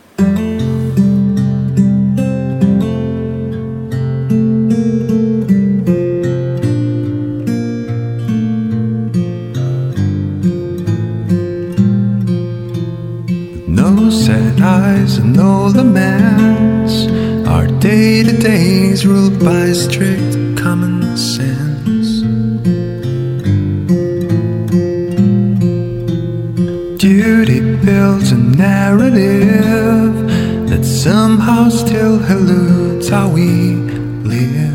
No sad eyes and no laments, our day-to-days ruled by strict common sense. Duty builds a narrative that somehow still eludes how we live.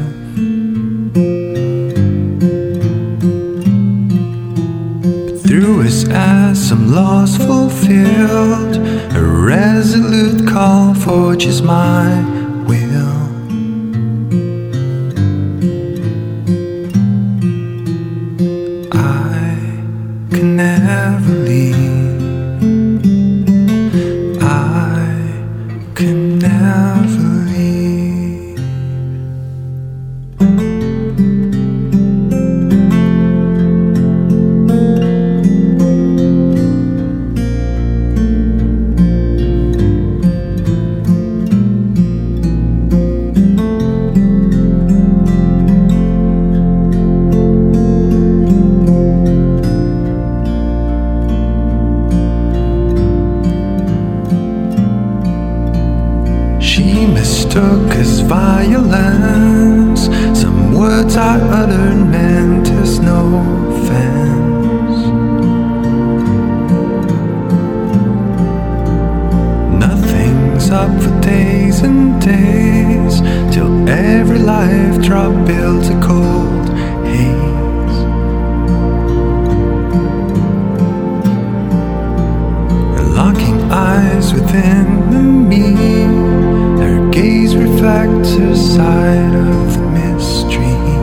But through us as some loss fulfilled, a resolute call forges my will. I can never leave. I can never leave. She mistook as violence some words I uttered meant as no offense. Nothing's up for days and days till every life drop builds a cold haze. Her locking eyes within me, her gaze reflects her side of the mystery.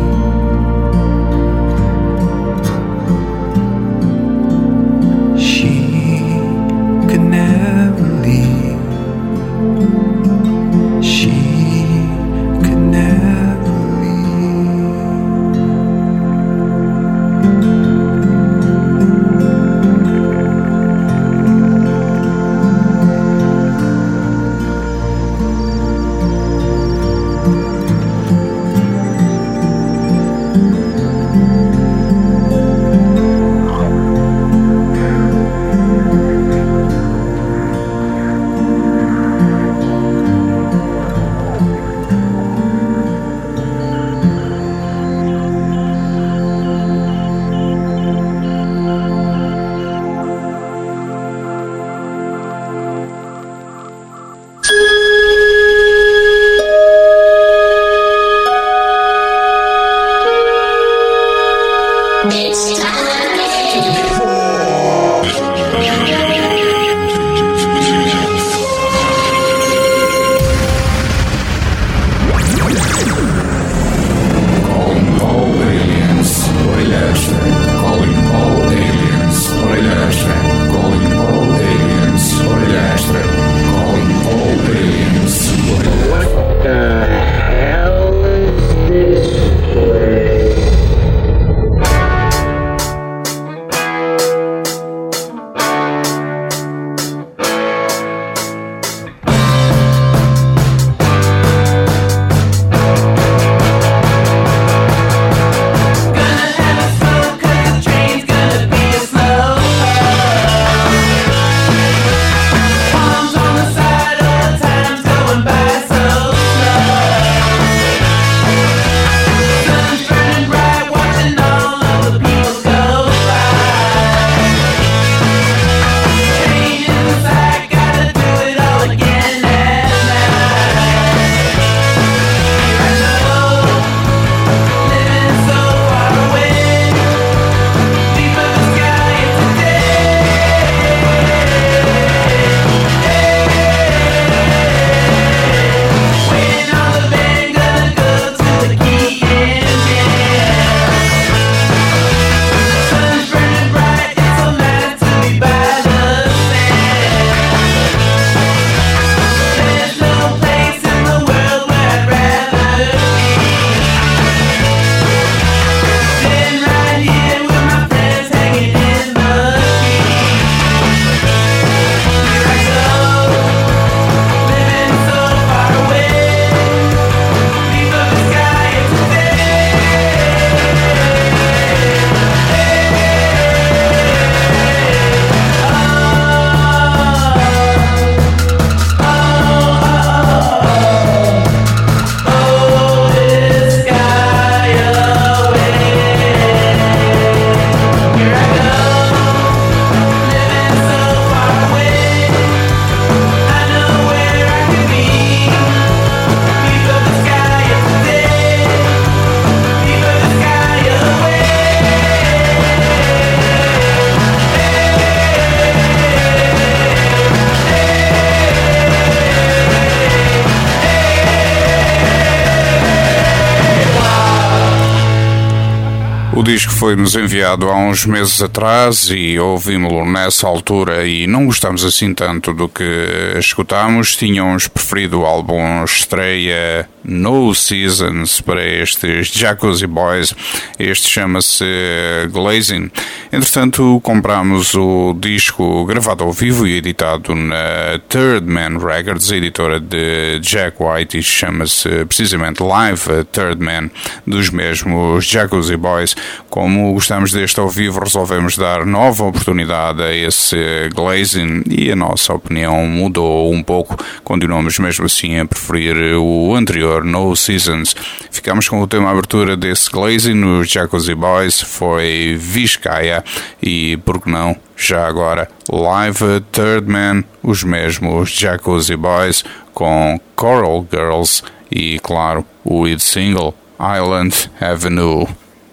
She could never leave. She could never leave. O disco foi-nos enviado há uns meses atrás e ouvimos-lo nessa altura e não gostamos assim tanto do que escutámos. Tínhamos preferido o álbum estreia No Seasons para estes Jacuzzi Boys. Este chama-se Glazing. Entretanto, comprámos o disco gravado ao vivo e editado na Third Man Records, a editora de Jack White, e chama-se precisamente Live Third Man, dos mesmos Jacuzzi Boys. Como gostamos deste ao vivo, resolvemos dar nova oportunidade a esse Glazing e a nossa opinião mudou um pouco. Continuamos mesmo assim a preferir o anterior, No Seasons. Ficamos com o tema abertura desse Glazing, os Jacuzzi Boys, foi Vizcaya, e por que não, já agora, Live Third Man, os mesmos Jacuzzi Boys, com Coral Girls e, claro, o lead single Island Avenue.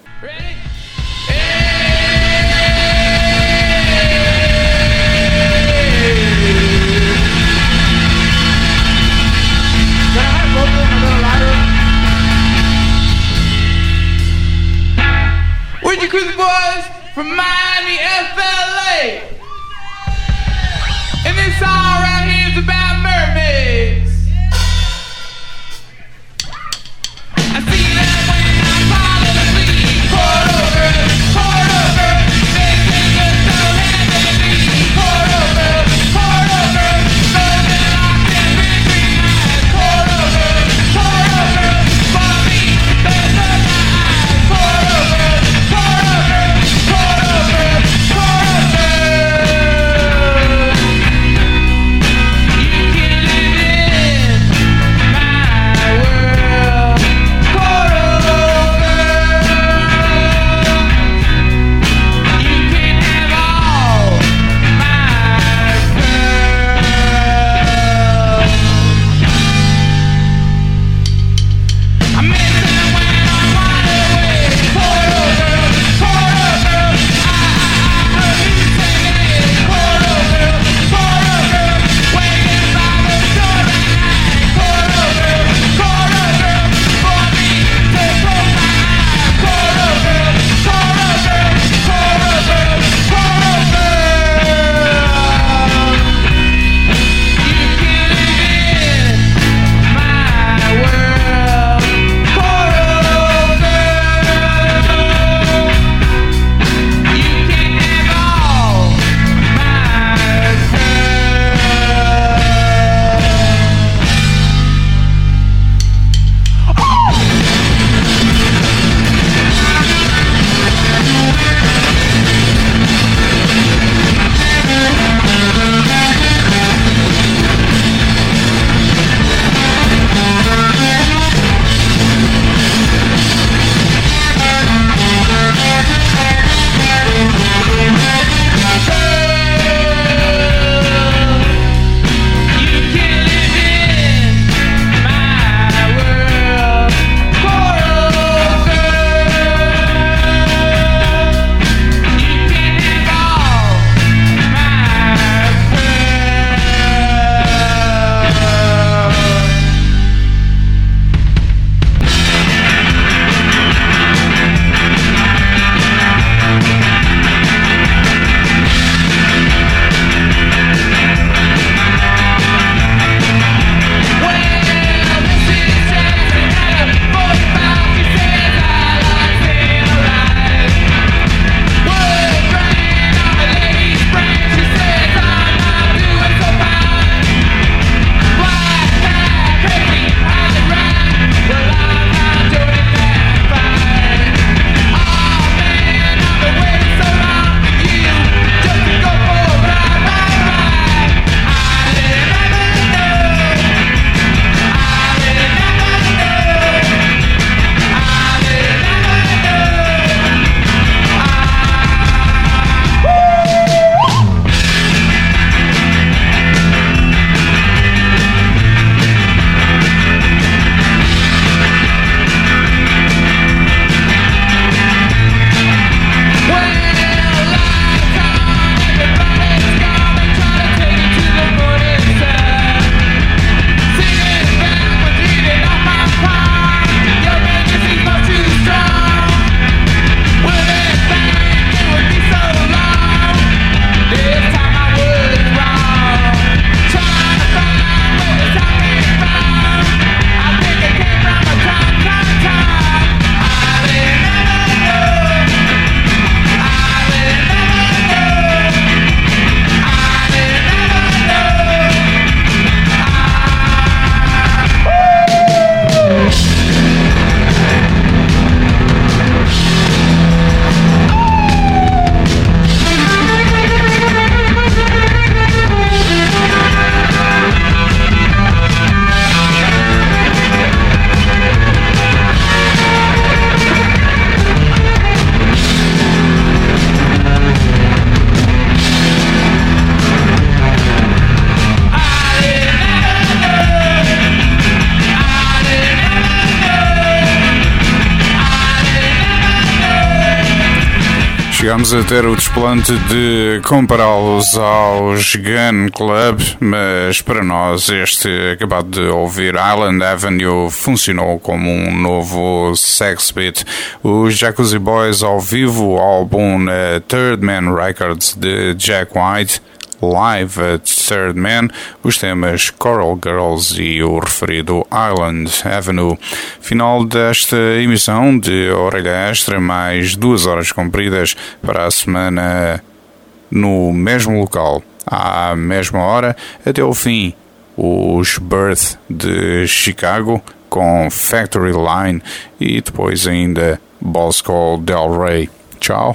With your Cruise Boys from Miami, FLA. And this song right here is about mermaids. I see them when I fall asleep. Pour over, they take us so heavily. Pour over, golden locks and big green eyes. Pour over, for me, there's no eyes. Pour over. Chegámos a ter o desplante de compará-los aos Gun Club, mas para nós este acabado de ouvir Island Avenue funcionou como um novo sex beat. Os Jacuzzi Boys ao vivo, álbum na Third Man Records de Jack White, Live at Third Man, os temas Coral Girls e o referido Island Avenue. Final desta emissão de Orelha Extra, mais 2 horas compridas para a semana no mesmo local, à mesma hora, até o fim. Os Birth de Chicago com Factory Line e depois ainda Bosco Del Rey. Tchau.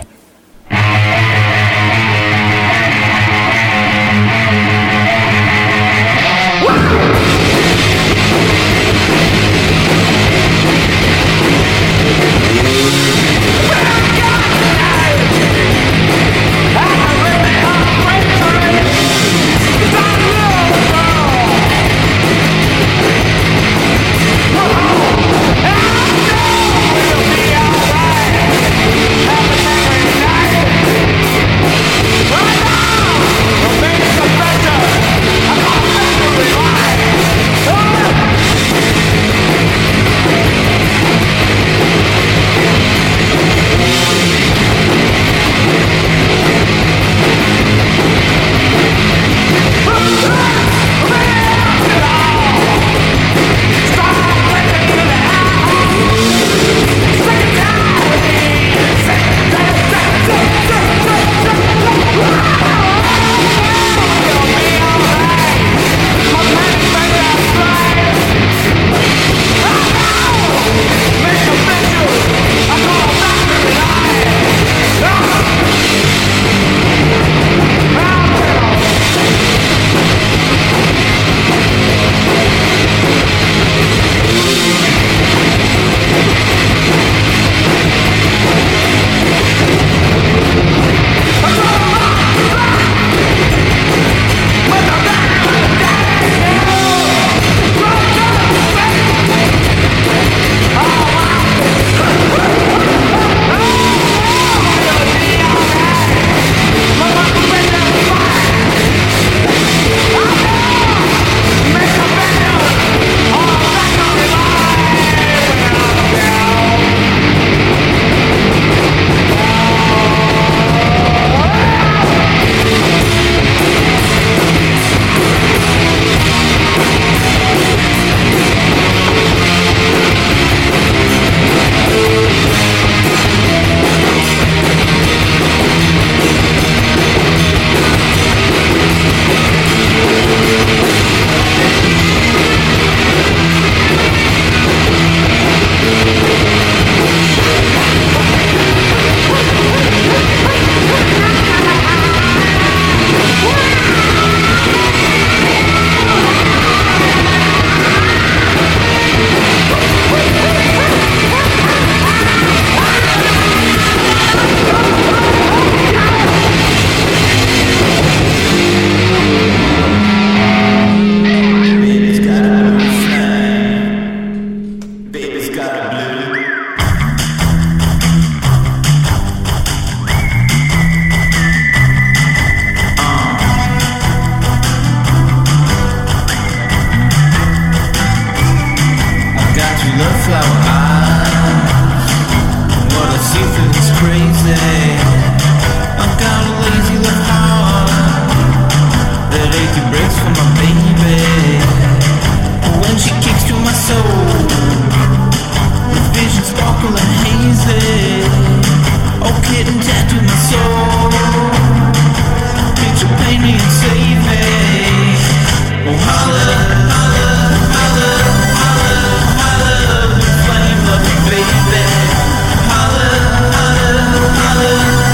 Holla, holla, holla,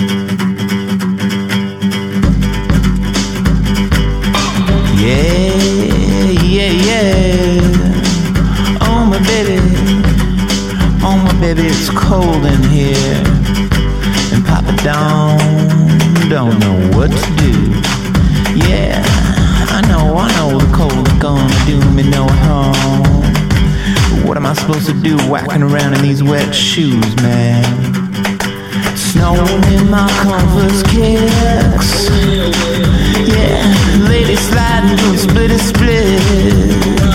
Baby, it's cold in here, and Papa don't know what to do. Yeah, I know the cold is gonna do me no harm. But what am I supposed to do whacking around in these wet shoes, man? Snowing in my Converse kicks. Yeah, lady sliding through split.